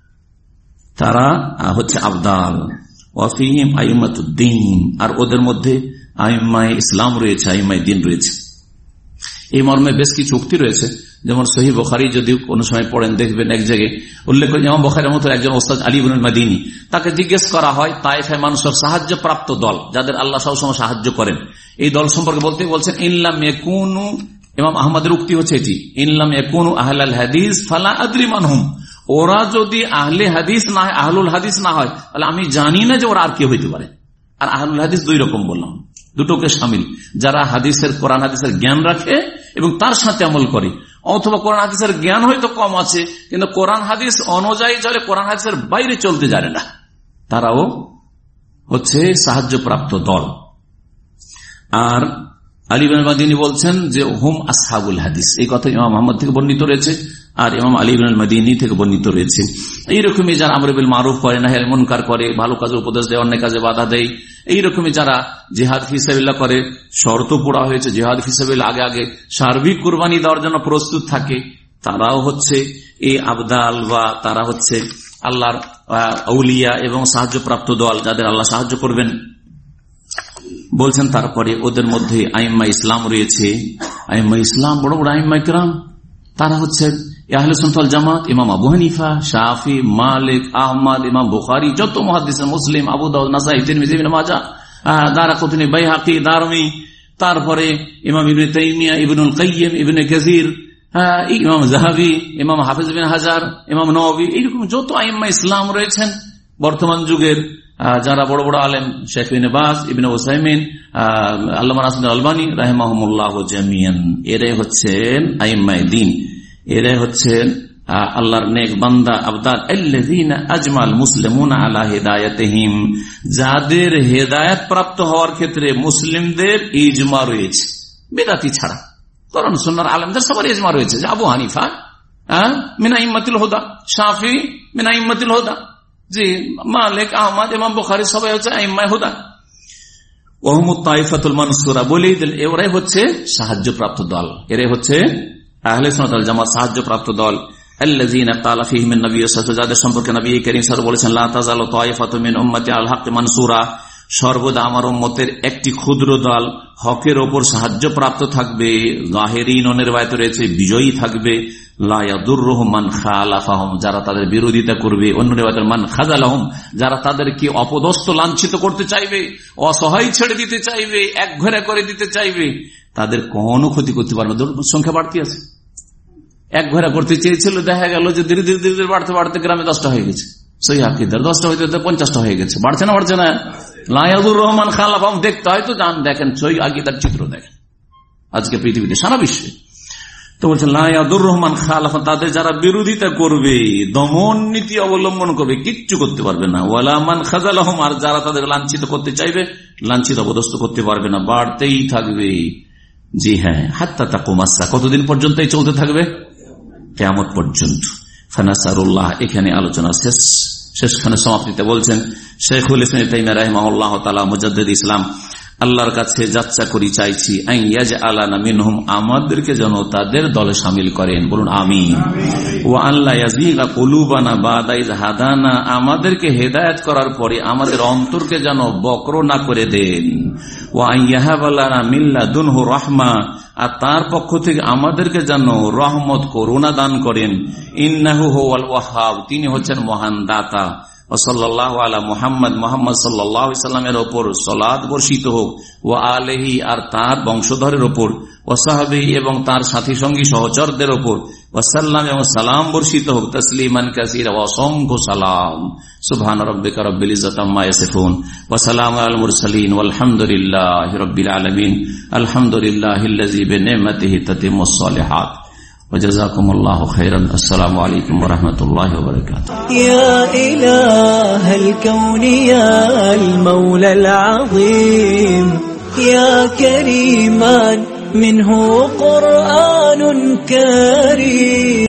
তারা হচ্ছে আবদাল। ওয়াফিহিম আইম্মাতুদ্দিন, আর ওদের মধ্যে আইম্মায়ে ইসলাম রয়েছে, আইম্মায়ে দ্বীন রয়েছে। এই মর্মে বেশ কিছু উক্তি রয়েছে, যেমন সহিহ বুখারী যদি কোন সময় পড়েন দেখবেন এক জায়গায় উল্লেখ করে, ইমাম বুখারীর মতো একজন ওস্তাদ আলী ইবনুল মাদিনী, তাকে জিজ্ঞেস করা হয় তায়েফে মানুষের সাহায্য প্রাপ্ত দল, যাদের আল্লাহ সবসময় সাহায্য করেন, এই দল সম্পর্কে বলতে বলছেন ইনলাম ইয়াকুনু, ইমাম আহমদের উক্তি হচ্ছে এটি, ইনলাম ইয়াকুনু আহলাল হাদিস ফালা আদরি মানহুম, ওরা যদি আহলে হাদিস না হয়, আহলুল হাদিস না হয়, তাহলে আমি জানি না যে ওরা আর কি হইতে পারে। আর আহলুল হাদিস দুই রকম বললাম, দুটোকে শামিল, যারা হাদিসের কোরআন হাদিসের জ্ঞান রাখে এবং তার সাথে আমল করে, অথবা কোরআন হাদিসের জ্ঞান হয়তো কম আছে কিন্তু কোরআন হাদিস অনুযায়ী চলে, কোরআন হাদিসের বাইরে চলতে জানে না, তারাও হচ্ছে সাহায্যপ্রাপ্ত দল। আর আলী ইবনে মাদিনী বলছেন যে হুম আসহাবুল হাদিস, এই কথা ইমাম আহমদ থেকে বর্ণিত রয়েছে আর ইমাম আলী ইবনে মাদিনী থেকে বর্ণিত রয়েছে। এইরকমই যারা আমর বিল মারুফ করে, নাহি আনিল মুনকার করে, ভালো কাজে উপদেশ দেয়, অন্যায় কাজে বাধা দেয়, এইরকমই যারা জিহাদ ফি সাবিলিল্লাহ করে, শর্ত পড়া হয়েছে জিহাদ ফি সাবিলিল্লাহ, আগে আগে সার্বিক কুরবানি দেওয়ার জন্য প্রস্তুত থাকে, তারাও হচ্ছে এই আবদাল, বা তারা হচ্ছে আল্লাহর আউলিয়া এবং সাহায্যপ্রাপ্ত দল, যাদের আল্লাহ সাহায্য করবেন। বলছেন তারপরে ওদের মধ্যে আইম্মা ইসলাম রয়েছে, আইম্মা ইসলাম বড় বড় আইম্মা ইকরাম, তারা হচ্ছে আহলে সুন্নাত ওয়াল জামাত, ইমাম আবু হানিফা, শাফি, মালিক, আহমদ, ইমাম বুখারী, যত মুহাদ্দিস, মুসলিম, আবু দাউদ, নাসাই, তিরমিজি, ইবনে মাজাহ, দারাকুতনি, বাইহাকি, দারমি, তারপরে ইমাম ইবনে তাইমিয়া, ইবনুল কাইয়িম, ইবনে কাসির, ইমাম যাহাবী, ইমাম হাফিজ বিন হাজার, ইমাম নওয়াবী, এইরকম যত আইম্মা ইসলাম রয়েছেন বর্তমান যুগের, যারা বড় বড় আলেম, শেখ ইবনে বাজ, ইবনে উসাইমিন, আল্লামা নাসিরুদ্দিন আলবানী রাহিমাহুমুল্লাহ জামিয়ান, এরাই হচ্ছেন আইম্মায়ে দ্বীন, এরাই হচ্ছেন আল্লাহর নেক বান্দা আবদাল, আল্লাযীনা আজমাল মুসলিমুনা আলা হিদায়াতিহিম, যাদের হেদায়েত প্রাপ্ত হওয়ার ক্ষেত্রে মুসলিমদের ইজমা রয়েছে, বিদআতি ছাড়া। কোরআন সুন্নাহর আলেমদের সবার ইজমা রয়েছে, যে আবু হানিফা মিন আইম্মাতিল হুদা, শাফি মিন আইম্মাতিল হুদা, জি মালিক, আহমদ, ইমাম বুখারী সবাই হচ্ছে আইম্মায়ে হুদা। ওয়াহুমুত তাইফাতুল মানসুরা, বলেই দিল এরাই হচ্ছে সাহায্যপ্রাপ্ত দল, এরাই হচ্ছে আহলে সুন্নাত ওয়াল জামাত সাহায্যপ্রাপ্ত দল। আল্লাযীনা ক্বালা ফীহিম নবী সাল্লাল্লাহু আলাইহি ওয়াসাল্লাম, যাদের সম্পর্কে নবী করিম সাল্লাল্লাহু আলাইহি ওয়াসাল্লাম বলেছেন লা তাযালু তাইফাতুম মিন উম্মতি আল হক মানসুরা, সর্বদা আমার উম্মতের একটি ক্ষুদ্র দল হকের ওপর সাহায্যপ্রাপ্ত থাকবে, যাহিরিন নির্বাচিত রয়েছে, বিজয়ী থাকবে, লা ইয়াদুররুহুম মান খালাফাহুম, যারা তাদের বিরোধিতা করবে, অন্য নির্বাচিত মান খাযালাহুম, যারা তাদেরকে অপদস্থ লাঞ্ছিত করতে চাইবে, অসহায় ছেড়ে দিতে চাইবে, একঘরে করে দিতে চাইবে, তাদের কোনো ক্ষতি করতে পারবে না। সংখ্যা বাড়তি আছে, এক ঘরে করতে চেয়েছিল, দেখা গেল যে ধীরে ধীরে ধীরে বাড়তে বাড়তে গ্রামে দশটা হয়ে গেছে, সেই আকিদার দশটা হইতে পঞ্চাশটা হয়ে গেছে, বাড়ছে না বাড়ছে না? লায়াদুর রহমান খালাফাহুম দেখতে হয়তো যান, দেখেন সই আকিদার চিত্র দেখেন, আজকে পৃথিবীতে, সারা বিশ্বে। তো বলছেন লা ইয়াদুর রহমান খালাফা, তাদের যারা বিরোধিতা করবে, দমন নীতি অবলম্বন করবে, কিচ্ছু করতে পারবে না। ওয়ালা মান খাযালাহুম, আর যারা তাদের লাঞ্ছিত করতে চাইবে, লাঞ্ছিত অপদস্থ করতে পারবে না, বাড়তেই থাকবে। জি হ্যাঁ, হাত্তা তাকুমাস সাআহ, কতদিন পর্যন্ত এই চলতে থাকবে? কিয়ামত পর্যন্ত। ফানাসারুল্লাহ, এখানে আলোচনা শেষ, শেষখানে সমাপ্তিতে বলছেন শাইখুল ইসলাম ইবনে তাইমিয়া রাহিমাহুল্লাহ তাআলা মুজাদ্দিদ ইসলাম, আল্লাহর কাছে যাচ্ছা করি, চাইছি আইয়াজ আলানা মিনহুম, আমাদেরকে যেন তাদের দলে শামিল করেন, বলুন আমিন। ওয়া আল্লা ইয়াজিগা কুলুবানা বাদা ইয হাদানা, আমাদেরকে হেদায়েত করার পরে আমাদের অন্তরকে যেন বক্র না করে দেন। ওয়া আইয়াহাবা লানা মিন লাদুনহু রাহমা, আর তার পক্ষ থেকে আমাদেরকে যেন রহমত করুণা দান করেন। ইন্নাহু হুয়াল ওয়াহ্হাব, তিনি হচ্ছেন মহান দাতা। সাল্লাল্লাহু আলা মুহাম্মদ, মুহাম্মদ সাল্লাল্লাহু আলাইহি সাল্লামের উপর সালাত বর্ষিত হোক, ওয়া আলিহি, আর তার বংশধরের উপর, ওয়া সাহাবিহি, এবং তার সাথী সঙ্গী সহচরদের উপর, ওয়া সাল্লাম, এবং সালাম বর্ষিত হোক, তাসলিমান কাসীরা, ওয়া অসংখ্য সালাম। সুবহান রাব্বিকা রাব্বিল ইজ্জাতি আম্মা ইয়াসিফুন, ওয়া সালামুন আলাল মুরসালিন, ওয়ালহামদুলিল্লাহি রাব্বিল আলামিন। আলহামদুলিল্লাহিল্লাযী বিনি'মাতিহি তাতিম্মুস সালিহাত। وجزاكم الله خيرا. السلام عليكم ورحمة الله وبركاته. يا إله الكون يا المولى العظيم، يا كريما منه قرآن كريم.